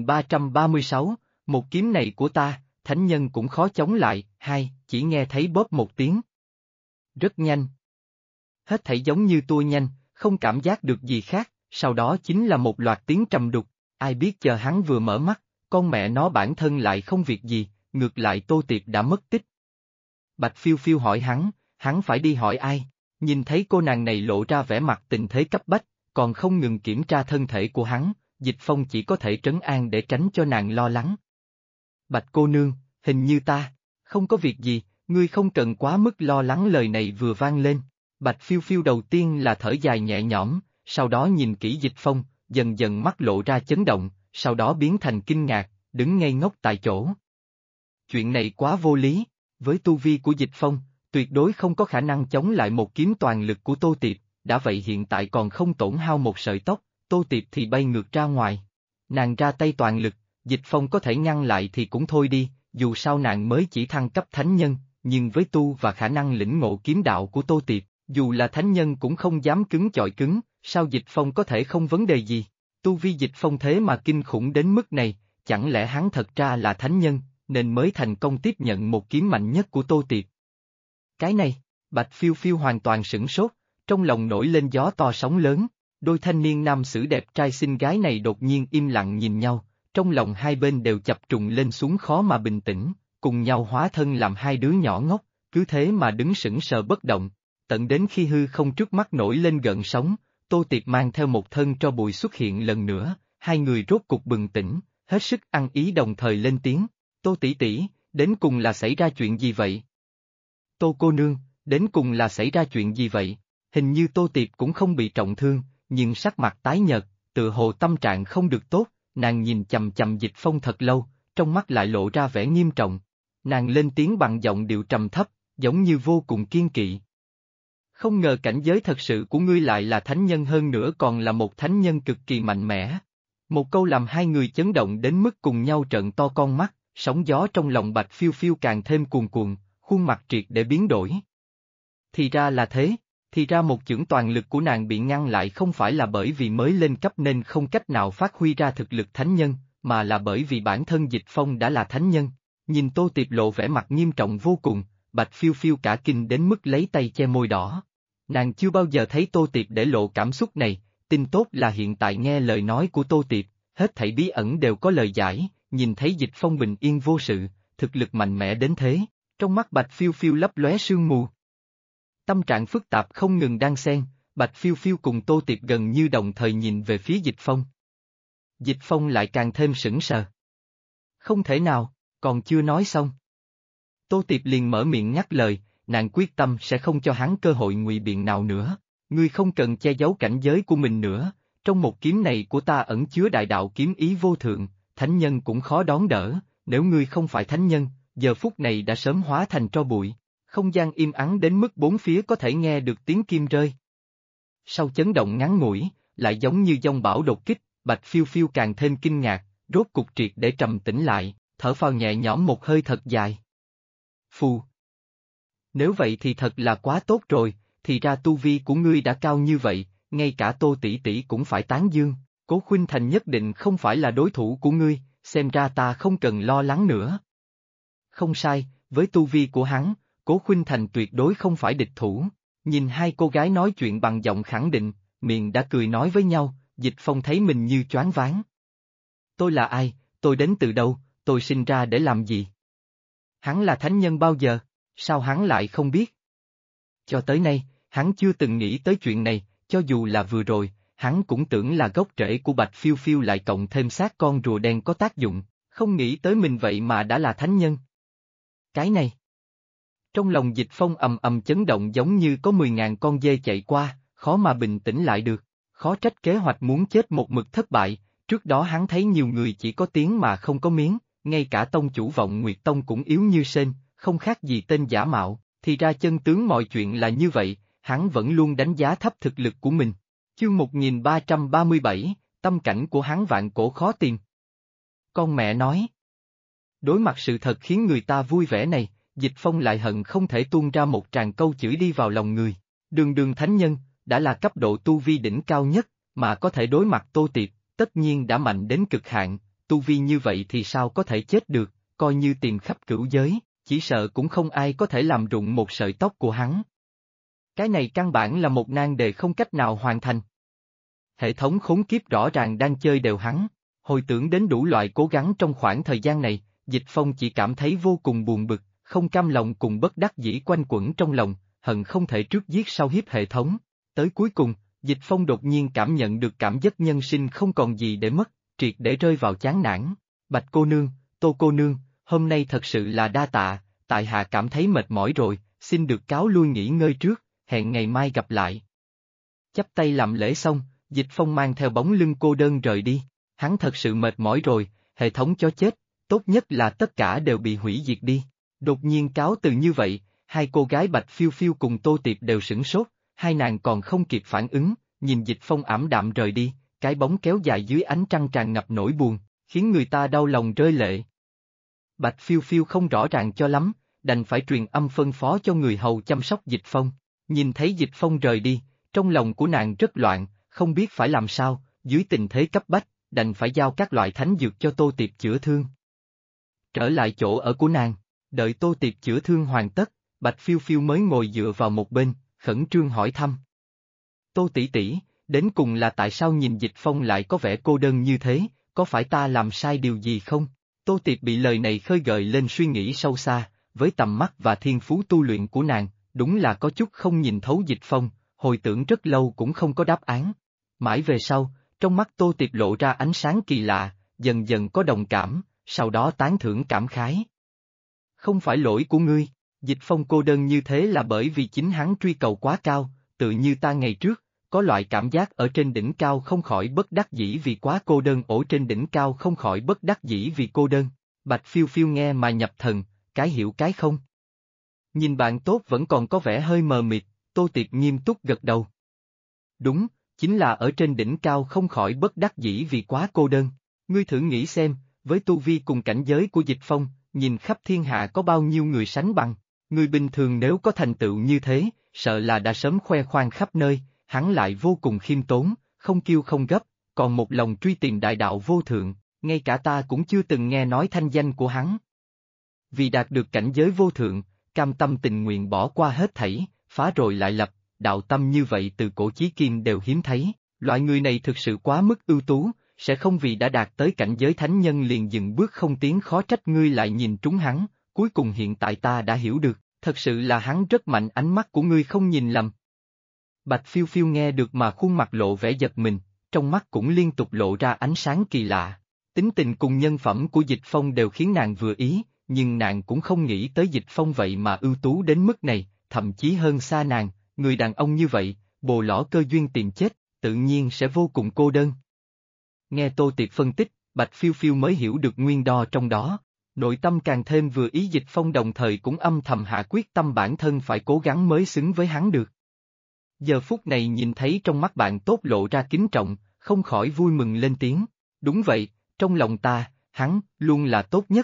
1336, một kiếm này của ta, thánh nhân cũng khó chống lại, chỉ nghe thấy bóp một tiếng. Rất nhanh. Hết thảy giống như tua nhanh, không cảm giác được gì khác, sau đó chính là một loạt tiếng trầm đục, ai biết chờ hắn vừa mở mắt, con mẹ nó bản thân lại không việc gì, ngược lại Tô Tiệp đã mất tích. Bạch Phiêu Phiêu hỏi hắn phải đi hỏi ai, nhìn thấy cô nàng này lộ ra vẻ mặt tình thế cấp bách, còn không ngừng kiểm tra thân thể của hắn, Dịch Phong chỉ có thể trấn an để tránh cho nàng lo lắng. Bạch cô nương, hình như ta, không có việc gì, ngươi không cần quá mức lo lắng. Lời này vừa vang lên, Bạch Phiêu Phiêu đầu tiên là thở dài nhẹ nhõm, sau đó nhìn kỹ Dịch Phong, dần dần mắt lộ ra chấn động, sau đó biến thành kinh ngạc, đứng ngây ngốc tại chỗ. Chuyện này quá vô lý, với tu vi của Dịch Phong, tuyệt đối không có khả năng chống lại một kiếm toàn lực của Tô Tiệp, đã vậy hiện tại còn không tổn hao một sợi tóc, Tô Tiệp thì bay ngược ra ngoài. Nàng ra tay toàn lực, Dịch Phong có thể ngăn lại thì cũng thôi đi, dù sao nàng mới chỉ thăng cấp thánh nhân, nhưng với tu và khả năng lĩnh ngộ kiếm đạo của Tô Tiệp, dù là thánh nhân cũng không dám cứng chọi cứng, sao Dịch Phong có thể không vấn đề gì? Tu vi Dịch Phong thế mà kinh khủng đến mức này, chẳng lẽ hắn thật ra là thánh nhân, nên mới thành công tiếp nhận một kiếm mạnh nhất của Tô Tiệp? Cái này, Bạch Phiêu Phiêu hoàn toàn sửng sốt, trong lòng nổi lên gió to sóng lớn, đôi thanh niên nam sử đẹp trai xinh gái này đột nhiên im lặng nhìn nhau, trong lòng hai bên đều chập trùng lên xuống khó mà bình tĩnh, cùng nhau hóa thân làm hai đứa nhỏ ngốc, cứ thế mà đứng sững sờ bất động, tận đến khi hư không trước mắt nổi lên gợn sóng, Tô Tiệp mang theo một thân tro bụi xuất hiện lần nữa, hai người rốt cục bừng tỉnh, hết sức ăn ý đồng thời lên tiếng, Tô tỷ tỷ, đến cùng là xảy ra chuyện gì vậy? Tô cô nương, đến cùng là xảy ra chuyện gì vậy? Hình như Tô Tiệp cũng không bị trọng thương, nhưng sắc mặt tái nhợt, tựa hồ tâm trạng không được tốt, nàng nhìn chầm chầm Dịch Phong thật lâu, trong mắt lại lộ ra vẻ nghiêm trọng. Nàng lên tiếng bằng giọng điệu trầm thấp, giống như vô cùng kiên kỵ. Không ngờ cảnh giới thật sự của ngươi lại là thánh nhân, hơn nữa còn là một thánh nhân cực kỳ mạnh mẽ. Một câu làm hai người chấn động đến mức cùng nhau trợn to con mắt, sóng gió trong lòng Bạch Phiêu Phiêu càng thêm cuồn cuộn, khuôn mặt triệt để biến đổi. Thì ra là thế, thì ra một chưởng toàn lực của nàng bị ngăn lại không phải là bởi vì mới lên cấp nên không cách nào phát huy ra thực lực thánh nhân, mà là bởi vì bản thân Dịch Phong đã là thánh nhân. Nhìn Tô Tiệp lộ vẻ mặt nghiêm trọng vô cùng, Bạch Phiêu Phiêu cả kinh đến mức lấy tay che môi đỏ. Nàng chưa bao giờ thấy Tô Tiệp để lộ cảm xúc này, tin tốt là hiện tại nghe lời nói của Tô Tiệp, hết thảy bí ẩn đều có lời giải, nhìn thấy Dịch Phong bình yên vô sự, thực lực mạnh mẽ đến thế, trong mắt Bạch Phiêu Phiêu lấp lóe sương mù. Tâm trạng phức tạp không ngừng đan xen, Bạch Phiêu Phiêu cùng Tô Tiệp gần như đồng thời nhìn về phía Dịch Phong. Dịch Phong lại càng thêm sững sờ. Không thể nào, còn chưa nói xong. Tô Tiệp liền mở miệng nhắc lời, nàng quyết tâm sẽ không cho hắn cơ hội ngụy biện nào nữa. Ngươi không cần che giấu cảnh giới của mình nữa, trong một kiếm này của ta ẩn chứa đại đạo kiếm ý vô thượng, thánh nhân cũng khó đón đỡ, nếu ngươi không phải thánh nhân, giờ phút này đã sớm hóa thành tro bụi. Không gian im ắng đến mức bốn phía có thể nghe được tiếng kim rơi. Sau chấn động ngắn ngủi, lại giống như giông bão đột kích, Bạch Phiêu Phiêu càng thêm kinh ngạc, rốt cục triệt để trầm tĩnh lại, thở phào nhẹ nhõm một hơi thật dài. Phù. Nếu vậy thì thật là quá tốt rồi, thì ra tu vi của ngươi đã cao như vậy, ngay cả Tô tỷ tỷ cũng phải tán dương, Cố Khuynh Thành nhất định không phải là đối thủ của ngươi, xem ra ta không cần lo lắng nữa. Không sai, với tu vi của hắn, Cố Khuynh Thành tuyệt đối không phải địch thủ. Nhìn hai cô gái nói chuyện bằng giọng khẳng định, miệng đã cười nói với nhau, Dịch Phong thấy mình như choáng váng. Tôi là ai, tôi đến từ đâu, tôi sinh ra để làm gì? Hắn là thánh nhân bao giờ, sao hắn lại không biết? Cho tới nay, hắn chưa từng nghĩ tới chuyện này, cho dù là vừa rồi, hắn cũng tưởng là gốc rễ của Bạch Phiêu Phiêu lại cộng thêm xác con rùa đen có tác dụng, không nghĩ tới mình vậy mà đã là thánh nhân. Cái này. Trong lòng Dịch Phong ầm ầm chấn động giống như có 10.000 con dê chạy qua, khó mà bình tĩnh lại được, khó trách kế hoạch muốn chết một mực thất bại, trước đó hắn thấy nhiều người chỉ có tiếng mà không có miếng, ngay cả tông chủ Vọng Nguyệt Tông cũng yếu như sên, không khác gì tên giả mạo, thì ra chân tướng mọi chuyện là như vậy, hắn vẫn luôn đánh giá thấp thực lực của mình. Chương 1337, tâm cảnh của hắn vạn cổ khó tìm. Con mẹ nói. Đối mặt sự thật khiến người ta vui vẻ này, Dịch Phong lại hận không thể tuôn ra một tràng câu chửi đi vào lòng người. Đường đường thánh nhân, đã là cấp độ tu vi đỉnh cao nhất, mà có thể đối mặt Tô Tiệp, tất nhiên đã mạnh đến cực hạn, tu vi như vậy thì sao có thể chết được, coi như tìm khắp cửu giới, chỉ sợ cũng không ai có thể làm rụng một sợi tóc của hắn. Cái này căn bản là một nan đề không cách nào hoàn thành. Hệ thống khốn kiếp rõ ràng đang chơi đều hắn, hồi tưởng đến đủ loại cố gắng trong khoảng thời gian này, Dịch Phong chỉ cảm thấy vô cùng buồn bực, không cam lòng cùng bất đắc dĩ quanh quẩn trong lòng, hận không thể trước giết sau hiếp hệ thống. Tới cuối cùng, Dịch Phong đột nhiên cảm nhận được cảm giác nhân sinh không còn gì để mất, triệt để rơi vào chán nản. Bạch cô nương, Tô cô nương, hôm nay thật sự là đa tạ, tại hạ cảm thấy mệt mỏi rồi, xin được cáo lui nghỉ ngơi trước, hẹn ngày mai gặp lại. Chắp tay làm lễ xong, Dịch Phong mang theo bóng lưng cô đơn rời đi, hắn thật sự mệt mỏi rồi, hệ thống cho chết, tốt nhất là tất cả đều bị hủy diệt đi. Đột nhiên cáo từ như vậy, hai cô gái Bạch Phiêu Phiêu cùng Tô Tiệp đều sửng sốt, hai nàng còn không kịp phản ứng, nhìn Dịch Phong ảm đạm rời đi, cái bóng kéo dài dưới ánh trăng tràn ngập nỗi buồn, khiến người ta đau lòng rơi lệ. Bạch Phiêu Phiêu không rõ ràng cho lắm, đành phải truyền âm phân phó cho người hầu chăm sóc Dịch Phong, nhìn thấy Dịch Phong rời đi, trong lòng của nàng rất loạn, không biết phải làm sao, dưới tình thế cấp bách, đành phải giao các loại thánh dược cho Tô Tiệp chữa thương. Trở lại chỗ ở của nàng. Đợi Tô Tiệp chữa thương hoàn tất, Bạch Phiêu Phiêu mới ngồi dựa vào một bên, khẩn trương hỏi thăm. Tô tỷ tỷ, đến cùng là tại sao nhìn Dịch Phong lại có vẻ cô đơn như thế, có phải ta làm sai điều gì không? Tô Tiệp bị lời này khơi gợi lên suy nghĩ sâu xa, với tầm mắt và thiên phú tu luyện của nàng, đúng là có chút không nhìn thấu Dịch Phong, hồi tưởng rất lâu cũng không có đáp án. Mãi về sau, trong mắt Tô Tiệp lộ ra ánh sáng kỳ lạ, dần dần có đồng cảm, sau đó tán thưởng cảm khái. Không phải lỗi của ngươi, Dịch Phong cô đơn như thế là bởi vì chính hắn truy cầu quá cao, tự như ta ngày trước, có loại cảm giác ở trên đỉnh cao không khỏi bất đắc dĩ vì quá cô đơn, ổ trên đỉnh cao không khỏi bất đắc dĩ vì cô đơn. Bạch Phiêu Phiêu nghe mà nhập thần, cái hiểu cái không. Nhìn bạn tốt vẫn còn có vẻ hơi mờ mịt, Tô Tiệp nghiêm túc gật đầu. Đúng, chính là ở trên đỉnh cao không khỏi bất đắc dĩ vì quá cô đơn. Ngươi thử nghĩ xem, với tu vi cùng cảnh giới của Dịch Phong, nhìn khắp thiên hạ có bao nhiêu người sánh bằng. Người bình thường nếu có thành tựu như thế, sợ là đã sớm khoe khoang khắp nơi, hắn lại vô cùng khiêm tốn, không kiêu không gấp, còn một lòng truy tìm đại đạo vô thượng, ngay cả ta cũng chưa từng nghe nói thanh danh của hắn. Vì đạt được cảnh giới vô thượng, cam tâm tình nguyện bỏ qua hết thảy, phá rồi lại lập, đạo tâm như vậy từ cổ chí kim đều hiếm thấy, loại người này thực sự quá mức ưu tú, sẽ không vì đã đạt tới cảnh giới thánh nhân liền dừng bước không tiến, khó trách ngươi lại nhìn trúng hắn, cuối cùng hiện tại ta đã hiểu được, thật sự là hắn rất mạnh, ánh mắt của ngươi không nhìn lầm. Bạch Phiêu Phiêu nghe được mà khuôn mặt lộ vẻ giật mình, trong mắt cũng liên tục lộ ra ánh sáng kỳ lạ. Tính tình cùng nhân phẩm của Dịch Phong đều khiến nàng vừa ý, nhưng nàng cũng không nghĩ tới Dịch Phong vậy mà ưu tú đến mức này, thậm chí hơn xa nàng, người đàn ông như vậy, bồ lõ cơ duyên tìm chết, tự nhiên sẽ vô cùng cô đơn. Nghe Tô Tiệp phân tích, Bạch Phiêu Phiêu mới hiểu được nguyên do trong đó, nội tâm càng thêm vừa ý Dịch Phong, đồng thời cũng âm thầm hạ quyết tâm bản thân phải cố gắng mới xứng với hắn được. Giờ phút này nhìn thấy trong mắt bạn tốt lộ ra kính trọng, không khỏi vui mừng lên tiếng, đúng vậy, trong lòng ta, hắn, luôn là tốt nhất.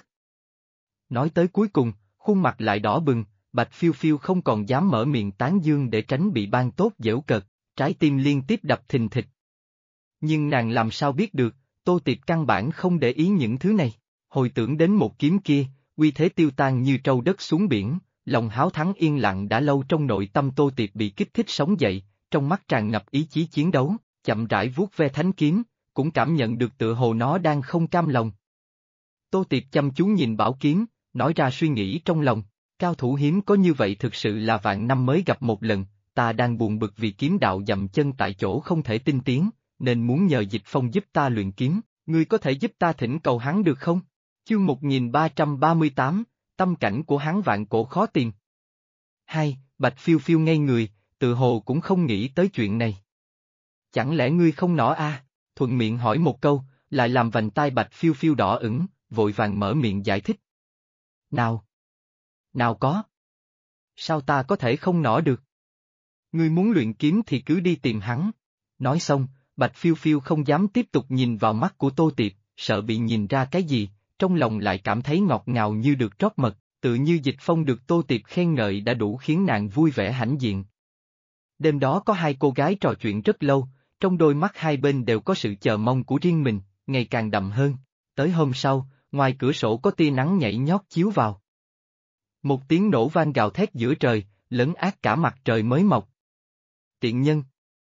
Nói tới cuối cùng, khuôn mặt lại đỏ bừng, Bạch Phiêu Phiêu không còn dám mở miệng tán dương để tránh bị ban tốt giễu cợt, trái tim liên tiếp đập thình thịch. Nhưng nàng làm sao biết được, Tô Tiệp căn bản không để ý những thứ này, hồi tưởng đến một kiếm kia, uy thế tiêu tan như trâu đất xuống biển, lòng háo thắng yên lặng đã lâu trong nội tâm Tô Tiệp bị kích thích sống dậy, trong mắt tràn ngập ý chí chiến đấu, chậm rãi vuốt ve thánh kiếm, cũng cảm nhận được tựa hồ nó đang không cam lòng. Tô Tiệp chăm chú nhìn bảo kiếm, nói ra suy nghĩ trong lòng, cao thủ hiếm có như vậy thực sự là vạn năm mới gặp một lần, ta đang buồn bực vì kiếm đạo dậm chân tại chỗ không thể tinh tiến, nên muốn nhờ Dịch Phong giúp ta luyện kiếm, ngươi có thể giúp ta thỉnh cầu hắn được không? Chương 1338, tâm cảnh của hắn vạn cổ khó tìm. Hai, Bạch Phiêu Phiêu ngây người, tự hồ cũng không nghĩ tới chuyện này. Chẳng lẽ ngươi không nỏ a? Thuận miệng hỏi một câu, lại làm vành tai Bạch Phiêu Phiêu đỏ ửng, vội vàng mở miệng giải thích. Nào? Nào có? Sao ta có thể không nỏ được? Ngươi muốn luyện kiếm thì cứ đi tìm hắn. Nói xong, Bạch Phiêu Phiêu không dám tiếp tục nhìn vào mắt của Tô Tiệp, sợ bị nhìn ra cái gì, trong lòng lại cảm thấy ngọt ngào như được trót mật, tự như Dịch Phong được Tô Tiệp khen ngợi đã đủ khiến nàng vui vẻ hãnh diện. Đêm đó có hai cô gái trò chuyện rất lâu, trong đôi mắt hai bên đều có sự chờ mong của riêng mình, ngày càng đậm hơn. Tới hôm sau, ngoài cửa sổ có tia nắng nhảy nhót chiếu vào. Một tiếng nổ vang gào thét giữa trời, lấn át cả mặt trời mới mọc. Tiện nhân!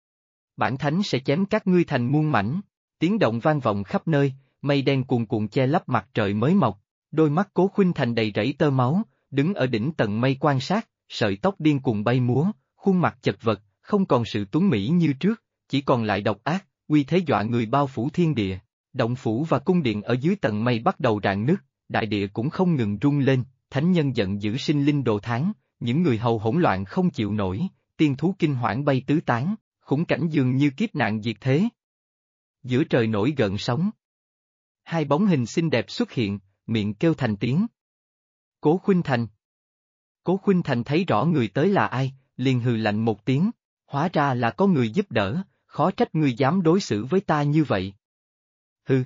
Bản thánh sẽ chém các ngươi thành muôn mảnh, tiếng động vang vọng khắp nơi, mây đen cuồn cuộn che lấp mặt trời mới mọc, đôi mắt Cố Khuynh Thành đầy rẫy tơ máu, đứng ở đỉnh tầng mây quan sát, sợi tóc điên cuồng bay múa, khuôn mặt chật vật, không còn sự tuấn mỹ như trước, chỉ còn lại độc ác, uy thế dọa người bao phủ thiên địa. Động phủ và cung điện ở dưới tầng mây bắt đầu rạn nứt, đại địa cũng không ngừng rung lên, thánh nhân giận dữ sinh linh đồ thán, những người hầu hỗn loạn không chịu nổi, tiên thú kinh hoảng bay tứ tán, khủng cảnh dường như kiếp nạn diệt thế. Giữa trời nổi gợn sóng. Hai bóng hình xinh đẹp xuất hiện, miệng kêu thành tiếng. Cố Khuynh Thành. Cố Khuynh Thành thấy rõ người tới là ai, liền hừ lạnh một tiếng, hóa ra là có người giúp đỡ, khó trách ngươi dám đối xử với ta như vậy. Hừ.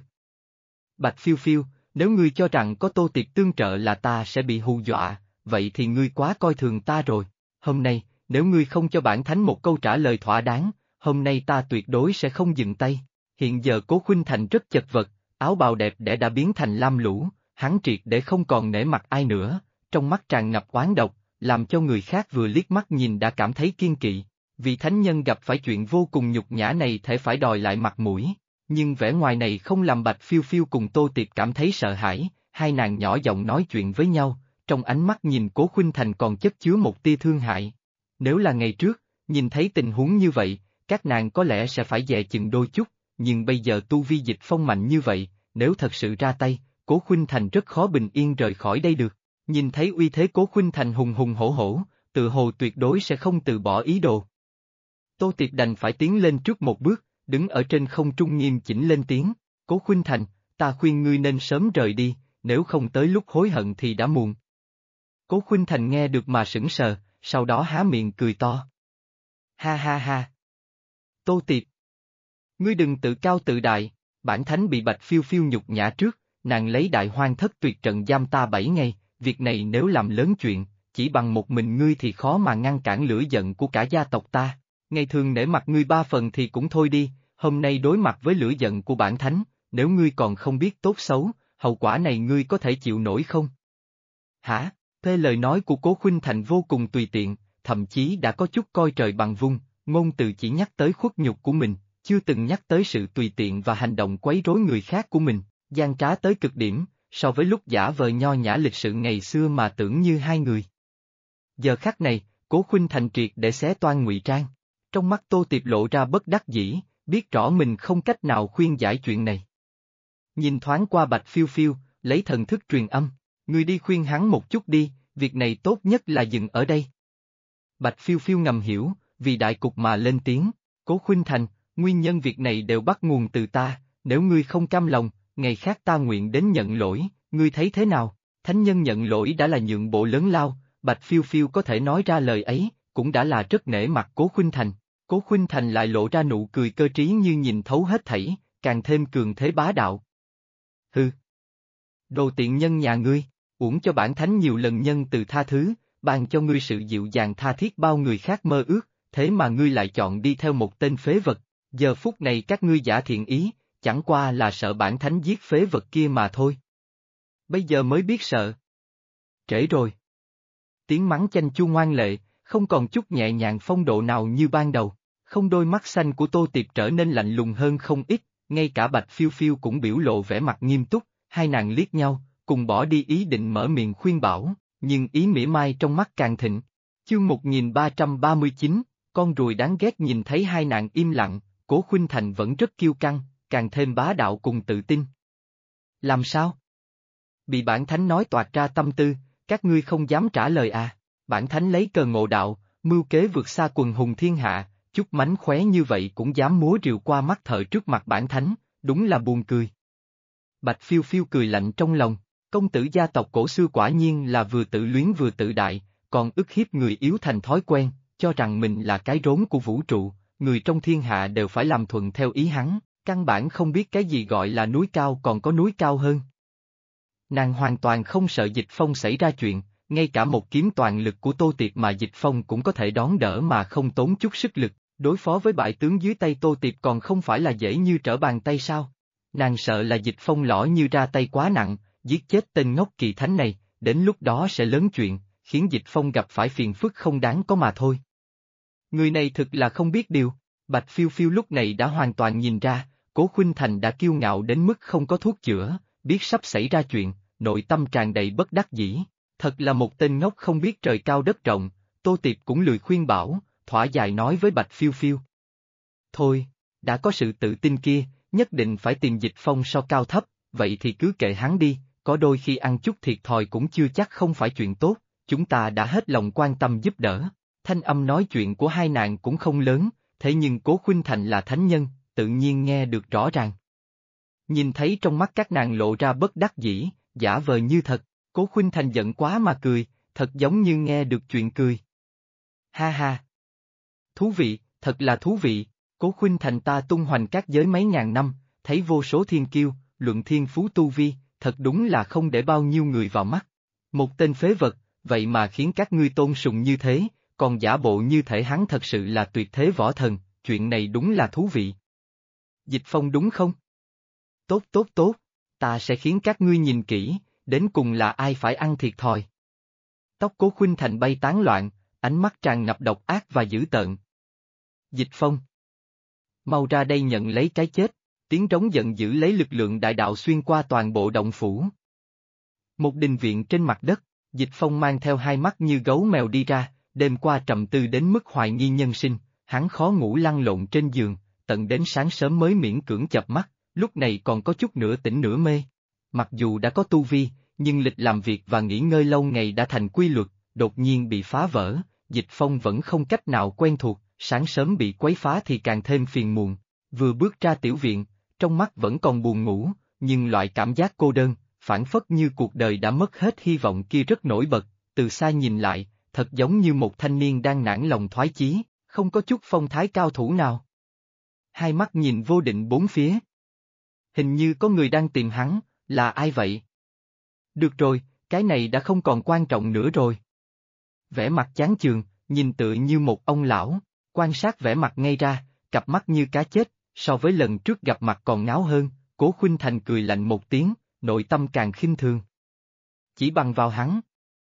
Bạch Phiêu Phiêu, nếu ngươi cho rằng có Tô Tiệp tương trợ là ta sẽ bị hù dọa, vậy thì ngươi quá coi thường ta rồi. Hôm nay, nếu ngươi không cho bản thánh một câu trả lời thỏa đáng, hôm nay ta tuyệt đối sẽ không dừng tay. Hiện giờ Cố Khuynh Thành rất chật vật, áo bào đẹp đẽ đã biến thành lam lũ, hắn triệt để không còn nể mặt ai nữa, trong mắt tràn ngập oán độc, làm cho người khác vừa liếc mắt nhìn đã cảm thấy kiêng kỵ. Vì thánh nhân gặp phải chuyện vô cùng nhục nhã này thể phải đòi lại mặt mũi, nhưng vẻ ngoài này không làm Bạch Phiêu Phiêu cùng Tô Tiệp cảm thấy sợ hãi, hai nàng nhỏ giọng nói chuyện với nhau, trong ánh mắt nhìn Cố Khuynh Thành còn chất chứa một tia thương hại. Nếu là ngày trước, nhìn thấy tình huống như vậy, các nàng có lẽ sẽ phải dè chừng đôi chút, nhưng bây giờ tu vi Dịch Phong mạnh như vậy, nếu thật sự ra tay, Cố Khuynh Thành rất khó bình yên rời khỏi đây được. Nhìn thấy uy thế Cố Khuynh Thành hùng hùng hổ hổ, tự hồ tuyệt đối sẽ không từ bỏ ý đồ. Tô Tiệp đành phải tiến lên trước một bước, đứng ở trên không trung nghiêm chỉnh lên tiếng, Cố Khuynh Thành, ta khuyên ngươi nên sớm rời đi, nếu không tới lúc hối hận thì đã muộn. Cố Khuynh Thành nghe được mà sững sờ, sau đó há miệng cười to. Ha ha ha. Tô Tiệp. Ngươi đừng tự cao tự đại, bản thánh bị Bạch Phiêu Phiêu nhục nhã trước, nàng lấy Đại Hoang Thất Tuyệt trận giam ta 7 ngày, việc này nếu làm lớn chuyện, chỉ bằng một mình ngươi thì khó mà ngăn cản lửa giận của cả gia tộc ta. Ngày thường nể mặt ngươi 3 phần thì cũng thôi đi, hôm nay đối mặt với lửa giận của bản thánh, nếu ngươi còn không biết tốt xấu, hậu quả này ngươi có thể chịu nổi không? Hả? Thế lời nói của Cố Khuynh Thành vô cùng tùy tiện, thậm chí đã có chút coi trời bằng vung, ngôn từ chỉ nhắc tới khuất nhục của mình, chưa từng nhắc tới sự tùy tiện và hành động quấy rối người khác của mình, gian trá tới cực điểm, so với lúc giả vờ nho nhã lịch sự ngày xưa mà tưởng như hai người. Giờ khắc này, Cố Khuynh Thành triệt để xé toan ngụy trang. Trong mắt Tô Tiệp lộ ra bất đắc dĩ, biết rõ mình không cách nào khuyên giải chuyện này. Nhìn thoáng qua Bạch Phiêu Phiêu, lấy thần thức truyền âm, ngươi đi khuyên hắn một chút đi, việc này tốt nhất là dừng ở đây. Bạch Phiêu Phiêu ngầm hiểu, vì đại cục mà lên tiếng, Cố Khuynh Thành, nguyên nhân việc này đều bắt nguồn từ ta, nếu ngươi không cam lòng, ngày khác ta nguyện đến nhận lỗi, ngươi thấy thế nào? Thánh nhân nhận lỗi đã là nhượng bộ lớn lao, Bạch Phiêu Phiêu có thể nói ra lời ấy, cũng đã là rất nể mặt Cố Khuynh Thành. Cố Khuynh Thành lại lộ ra nụ cười cơ trí như nhìn thấu hết thảy, càng thêm cường thế bá đạo. Hừ. Đồ tiện nhân nhà ngươi, uổng cho bản thánh nhiều lần nhân từ tha thứ, ban cho ngươi sự dịu dàng tha thiết bao người khác mơ ước, thế mà ngươi lại chọn đi theo một tên phế vật, giờ phút này các ngươi giả thiện ý, chẳng qua là sợ bản thánh giết phế vật kia mà thôi. Bây giờ mới biết sợ. Trễ rồi. Tiếng mắng chanh chua ngoan lệ, không còn chút nhẹ nhàng phong độ nào như ban đầu, không đôi mắt xanh của Tô Tiệp trở nên lạnh lùng hơn không ít, ngay cả Bạch Phiêu Phiêu cũng biểu lộ vẻ mặt nghiêm túc, hai nàng liếc nhau, cùng bỏ đi ý định mở miệng khuyên bảo, nhưng ý mỉa mai trong mắt càng thịnh. Chương 1339, con ruồi đáng ghét nhìn thấy hai nàng im lặng, Cố Khuynh Thành vẫn rất kiêu căng, càng thêm bá đạo cùng tự tin. Làm sao? Bị bản thánh nói toạc ra tâm tư, các ngươi không dám trả lời à? Bản thánh lấy cờ ngộ đạo, mưu kế vượt xa quần hùng thiên hạ, chút mánh khóe như vậy cũng dám múa rìu qua mắt thợ trước mặt bản thánh, đúng là buồn cười. Bạch Phiêu Phiêu cười lạnh trong lòng, công tử gia tộc cổ xưa quả nhiên là vừa tự luyến vừa tự đại, còn ức hiếp người yếu thành thói quen, cho rằng mình là cái rốn của vũ trụ, người trong thiên hạ đều phải làm thuận theo ý hắn, căn bản không biết cái gì gọi là núi cao còn có núi cao hơn. Nàng hoàn toàn không sợ Dịch Phong xảy ra chuyện, ngay cả một kiếm toàn lực của Tô Tiệp mà Dịch Phong cũng có thể đón đỡ mà không tốn chút sức lực, đối phó với bại tướng dưới tay Tô Tiệp còn không phải là dễ như trở bàn tay sao? Nàng sợ là Dịch Phong lõ như ra tay quá nặng, giết chết tên ngốc kỳ thánh này, đến lúc đó sẽ lớn chuyện, khiến Dịch Phong gặp phải phiền phức không đáng có mà thôi. Người này thực là không biết điều, Bạch Phiêu Phiêu lúc này đã hoàn toàn nhìn ra, Cố Khuynh Thành đã kiêu ngạo đến mức không có thuốc chữa, biết sắp xảy ra chuyện, nội tâm tràn đầy bất đắc dĩ, thật là một tên ngốc không biết trời cao đất rộng, Tô Tiệp cũng lười khuyên bảo, thỏa dài nói với Bạch Phiêu Phiêu. Thôi, đã có sự tự tin kia, nhất định phải tìm Dịch Phong so cao thấp, vậy thì cứ kệ hắn đi, có đôi khi ăn chút thiệt thòi cũng chưa chắc không phải chuyện tốt, chúng ta đã hết lòng quan tâm giúp đỡ. Thanh âm nói chuyện của hai nàng cũng không lớn, thế nhưng Cố Khuynh Thành là thánh nhân, tự nhiên nghe được rõ ràng. Nhìn thấy trong mắt các nàng lộ ra bất đắc dĩ, giả vờ như thật, Cố Khuynh Thành giận quá mà cười, thật giống như nghe được chuyện cười. Ha ha! Thú vị, thật là thú vị, Cố Khuynh Thành ta tung hoành các giới mấy ngàn năm, thấy vô số thiên kiêu, luận thiên phú tu vi, thật đúng là không để bao nhiêu người vào mắt. Một tên phế vật, vậy mà khiến các ngươi tôn sùng như thế, còn giả bộ như thể hắn thật sự là tuyệt thế võ thần, chuyện này đúng là thú vị. Dịch Phong đúng không? Tốt tốt tốt, ta sẽ khiến các ngươi nhìn kỹ, đến cùng là ai phải ăn thiệt thòi. Tóc Cố Khuynh Thành bay tán loạn, ánh mắt tràn ngập độc ác và dữ tợn. Dịch Phong! Mau ra đây nhận lấy cái chết, tiếng trống giận dữ lấy lực lượng đại đạo xuyên qua toàn bộ động phủ. Một đình viện trên mặt đất, Dịch Phong mang theo hai mắt như gấu mèo đi ra, đêm qua trầm tư đến mức hoài nghi nhân sinh, hắn khó ngủ lăn lộn trên giường, tận đến sáng sớm mới miễn cưỡng chợp mắt, lúc này còn có chút nửa tỉnh nửa mê. Mặc dù đã có tu vi, nhưng lịch làm việc và nghỉ ngơi lâu ngày đã thành quy luật, đột nhiên bị phá vỡ, Dịch Phong vẫn không cách nào quen thuộc, sáng sớm bị quấy phá thì càng thêm phiền muộn. Vừa bước ra tiểu viện, trong mắt vẫn còn buồn ngủ, nhưng loại cảm giác cô đơn, phảng phất như cuộc đời đã mất hết hy vọng kia rất nổi bật, từ xa nhìn lại, thật giống như một thanh niên đang nản lòng thoái chí, không có chút phong thái cao thủ nào. Hai mắt nhìn vô định bốn phía. Hình như có người đang tìm hắn, là ai vậy? Được rồi, cái này đã không còn quan trọng nữa rồi. Vẻ mặt chán chường, nhìn tựa như một ông lão, quan sát vẻ mặt ngay ra, cặp mắt như cá chết, so với lần trước gặp mặt còn ngáo hơn, Cố Khuynh Thành cười lạnh một tiếng, nội tâm càng khinh thường. Chỉ bằng vào hắn,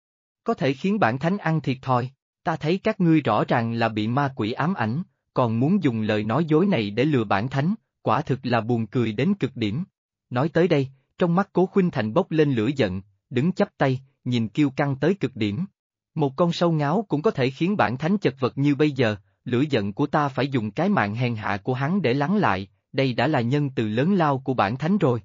có thể khiến bản thánh ăn thiệt thòi, ta thấy các ngươi rõ ràng là bị ma quỷ ám ảnh, còn muốn dùng lời nói dối này để lừa bản thánh, quả thực là buồn cười đến cực điểm. Nói tới đây, trong mắt Cố Khuynh Thành bốc lên lửa giận, đứng chắp tay, nhìn kiêu căng tới cực điểm. Một con sâu ngáo cũng có thể khiến bản thánh chật vật như bây giờ, lửa giận của ta phải dùng cái mạng hèn hạ của hắn để lắng lại, đây đã là nhân từ lớn lao của bản thánh rồi.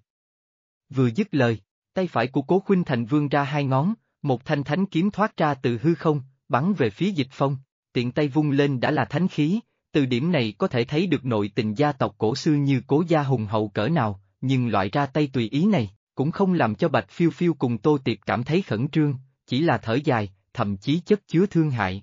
Vừa dứt lời, tay phải của Cố Khuynh Thành vươn ra hai ngón, một thanh thánh kiếm thoát ra từ hư không, bắn về phía Dịch Phong, tiện tay vung lên đã là thánh khí, từ điểm này có thể thấy được nội tình gia tộc cổ xưa như Cố gia hùng hậu cỡ nào, nhưng loại ra tay tùy ý này, cũng không làm cho Bạch Phiêu Phiêu cùng Tô Tiệp cảm thấy khẩn trương, chỉ là thở dài, thậm chí chất chứa thương hại.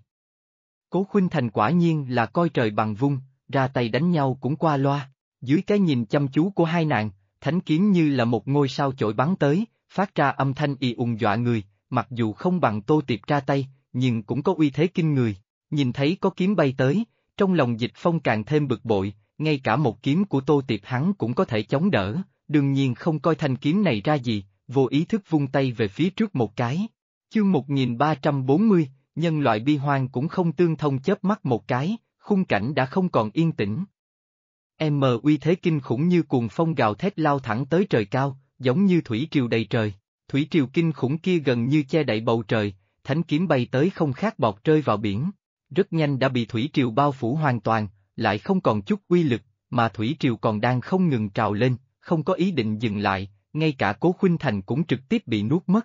Cố Khuynh Thành quả nhiên là coi trời bằng vung, ra tay đánh nhau cũng qua loa, dưới cái nhìn chăm chú của hai nàng, thánh kiếm như là một ngôi sao chổi bắn tới, phát ra âm thanh ì ùng dọa người, mặc dù không bằng Tô Tiệp ra tay, nhưng cũng có uy thế kinh người, nhìn thấy có kiếm bay tới, trong lòng Dịch Phong càng thêm bực bội, ngay cả một kiếm của Tô Tiệp hắn cũng có thể chống đỡ, đương nhiên không coi thanh kiếm này ra gì, vô ý thức vung tay về phía trước một cái. Chương 1340, nhân loại bi hoang cũng không tương thông chớp mắt một cái, khung cảnh đã không còn yên tĩnh. Uy thế kinh khủng như cuồng phong gào thét lao thẳng tới trời cao, giống như thủy triều đầy trời. Thủy triều kinh khủng kia gần như che đậy bầu trời, thánh kiếm bay tới không khác bọt rơi vào biển. Rất nhanh đã bị thủy triều bao phủ hoàn toàn, lại không còn chút uy lực, mà thủy triều còn đang không ngừng trào lên, không có ý định dừng lại, ngay cả Cố Khuynh Thành cũng trực tiếp bị nuốt mất.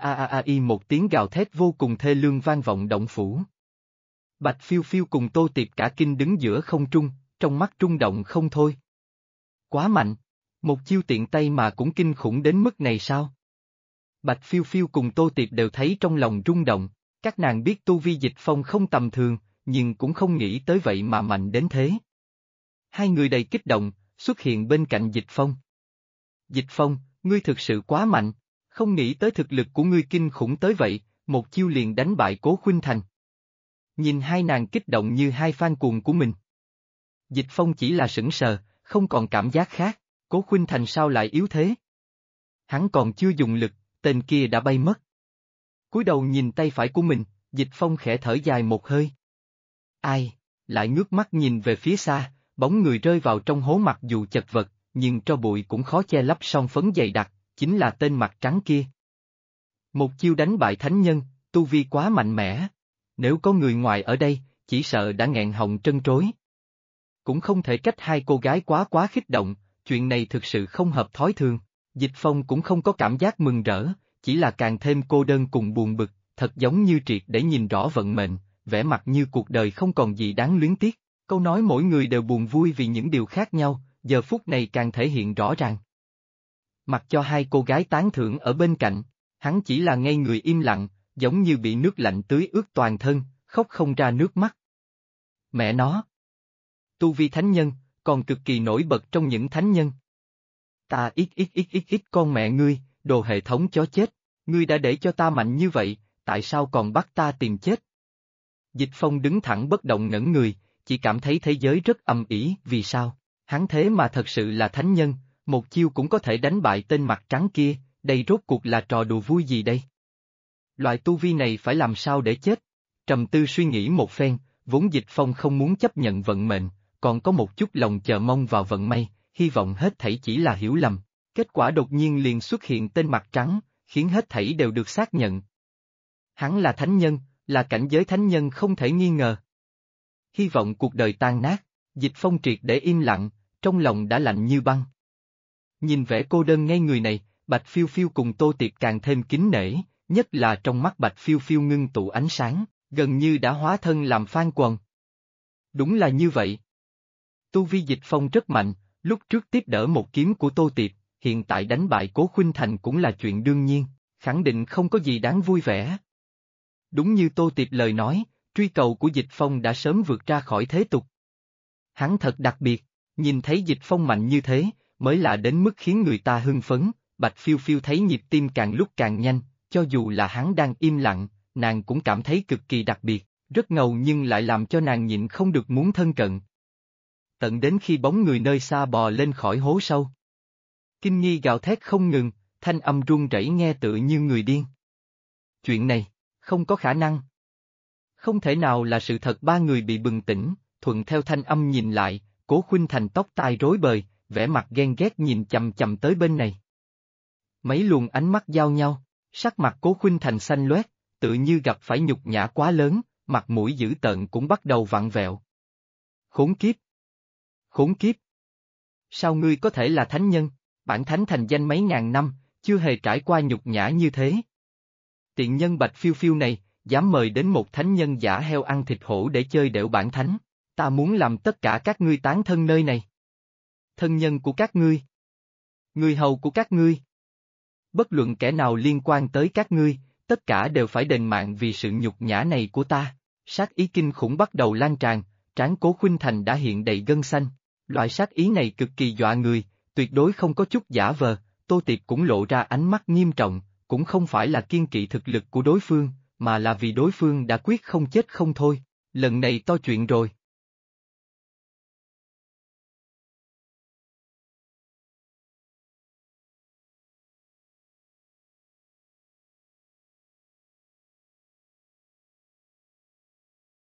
Một tiếng gào thét vô cùng thê lương vang vọng động phủ. Bạch Phiêu Phiêu cùng Tô Tiệp cả kinh đứng giữa không trung, trong mắt rung động không thôi. Quá mạnh, một chiêu tiện tay mà cũng kinh khủng đến mức này sao? Bạch Phiêu Phiêu cùng Tô Tiệp đều thấy trong lòng rung động, các nàng biết tu vi Dịch Phong không tầm thường, nhưng cũng không nghĩ tới vậy mà mạnh đến thế. Hai người đầy kích động, xuất hiện bên cạnh Dịch Phong. Dịch Phong, ngươi thực sự quá mạnh, không nghĩ tới thực lực của ngươi kinh khủng tới vậy, một chiêu liền đánh bại Cố Khuynh Thành. Nhìn hai nàng kích động như hai fan cuồng của mình. Dịch Phong chỉ là sững sờ, không còn cảm giác khác, Cố Khuynh Thành sao lại yếu thế? Hắn còn chưa dùng lực, tên kia đã bay mất. Cúi đầu nhìn tay phải của mình, Dịch Phong khẽ thở dài một hơi. Ai, lại ngước mắt nhìn về phía xa, bóng người rơi vào trong hố mặc dù chật vật, nhưng tro bụi cũng khó che lấp son phấn dày đặc, chính là tên mặt trắng kia. Một chiêu đánh bại thánh nhân, tu vi quá mạnh mẽ. Nếu có người ngoài ở đây, chỉ sợ đã nghẹn họng trân trối. Cũng không thể trách hai cô gái quá kích động, chuyện này thực sự không hợp thói thường. Dịch Phong cũng không có cảm giác mừng rỡ, chỉ là càng thêm cô đơn cùng buồn bực, thật giống như triệt để nhìn rõ vận mệnh, vẻ mặt như cuộc đời không còn gì đáng luyến tiếc. Câu nói mỗi người đều buồn vui vì những điều khác nhau, giờ phút này càng thể hiện rõ ràng. Mặc cho hai cô gái tán thưởng ở bên cạnh, hắn chỉ là ngây người im lặng, giống như bị nước lạnh tưới ướt toàn thân, khóc không ra nước mắt. Mẹ nó! Tu vi thánh nhân, còn cực kỳ nổi bật trong những thánh nhân. Ta ít con mẹ ngươi, đồ hệ thống chó chết, ngươi đã để cho ta mạnh như vậy, tại sao còn bắt ta tìm chết? Dịch Phong đứng thẳng bất động ngẩn người, chỉ cảm thấy thế giới rất âm ỉ, vì sao? Hắn thế mà thật sự là thánh nhân, một chiêu cũng có thể đánh bại tên mặt trắng kia, đây rốt cuộc là trò đùa vui gì đây? Loại tu vi này phải làm sao để chết? Trầm tư suy nghĩ một phen, vốn Dịch Phong không muốn chấp nhận vận mệnh, còn có một chút lòng chờ mong vào vận may, hy vọng hết thảy chỉ là hiểu lầm. Kết quả đột nhiên liền xuất hiện tên mặt trắng, khiến hết thảy đều được xác nhận. Hắn là thánh nhân, là cảnh giới thánh nhân không thể nghi ngờ. Hy vọng cuộc đời tan nát, Dịch Phong triệt để im lặng, trong lòng đã lạnh như băng. Nhìn vẻ cô đơn ngay người này, Bạch Phiêu Phiêu cùng Tô Tiệp càng thêm kính nể, nhất là trong mắt Bạch Phiêu Phiêu ngưng tụ ánh sáng, gần như đã hóa thân làm Phan Quần. Đúng là như vậy. Tu vi Dịch Phong rất mạnh, lúc trước tiếp đỡ một kiếm của Tô Tiệp, hiện tại đánh bại Cố Khuynh Thành cũng là chuyện đương nhiên, khẳng định không có gì đáng vui vẻ. Đúng như Tô Tiệp lời nói, truy cầu của Dịch Phong đã sớm vượt ra khỏi thế tục. Hắn thật đặc biệt, nhìn thấy Dịch Phong mạnh như thế, mới lạ đến mức khiến người ta hưng phấn, Bạch Phiêu Phiêu thấy nhịp tim càng lúc càng nhanh, cho dù là hắn đang im lặng, nàng cũng cảm thấy cực kỳ đặc biệt, rất ngầu nhưng lại làm cho nàng nhịn không được muốn thân cận. Tận đến khi bóng người nơi xa bò lên khỏi hố sâu. Kinh Nghi gào thét không ngừng, thanh âm run rẩy nghe tựa như người điên. Chuyện này, không có khả năng. Không thể nào là sự thật. Ba người bị bừng tỉnh, thuận theo thanh âm nhìn lại, Cố Khuynh Thành tóc tai rối bời, vẻ mặt ghen ghét nhìn chằm chằm tới bên này. Mấy luồng ánh mắt giao nhau, sắc mặt Cố Khuynh Thành xanh loét, tự như gặp phải nhục nhã quá lớn, mặt mũi dữ tợn cũng bắt đầu vặn vẹo. Khốn kiếp! Khốn kiếp! Sao ngươi có thể là thánh nhân, bản thánh thành danh mấy ngàn năm, chưa hề trải qua nhục nhã như thế? Tiện nhân Bạch Phiêu Phiêu này, dám mời đến một thánh nhân giả heo ăn thịt hổ để chơi đểu bản thánh, ta muốn làm tất cả các ngươi tán thân nơi này. Thân nhân của các ngươi, người hầu của các ngươi, bất luận kẻ nào liên quan tới các ngươi, tất cả đều phải đền mạng vì sự nhục nhã này của ta. Sát ý kinh khủng bắt đầu lan tràn, trán Cố Khuynh Thành đã hiện đầy gân xanh. Loại sát ý này cực kỳ dọa người, tuyệt đối không có chút giả vờ. Tô Tiệp cũng lộ ra ánh mắt nghiêm trọng, cũng không phải là kiêng kỵ thực lực của đối phương, mà là vì đối phương đã quyết không chết không thôi. Lần này to chuyện rồi.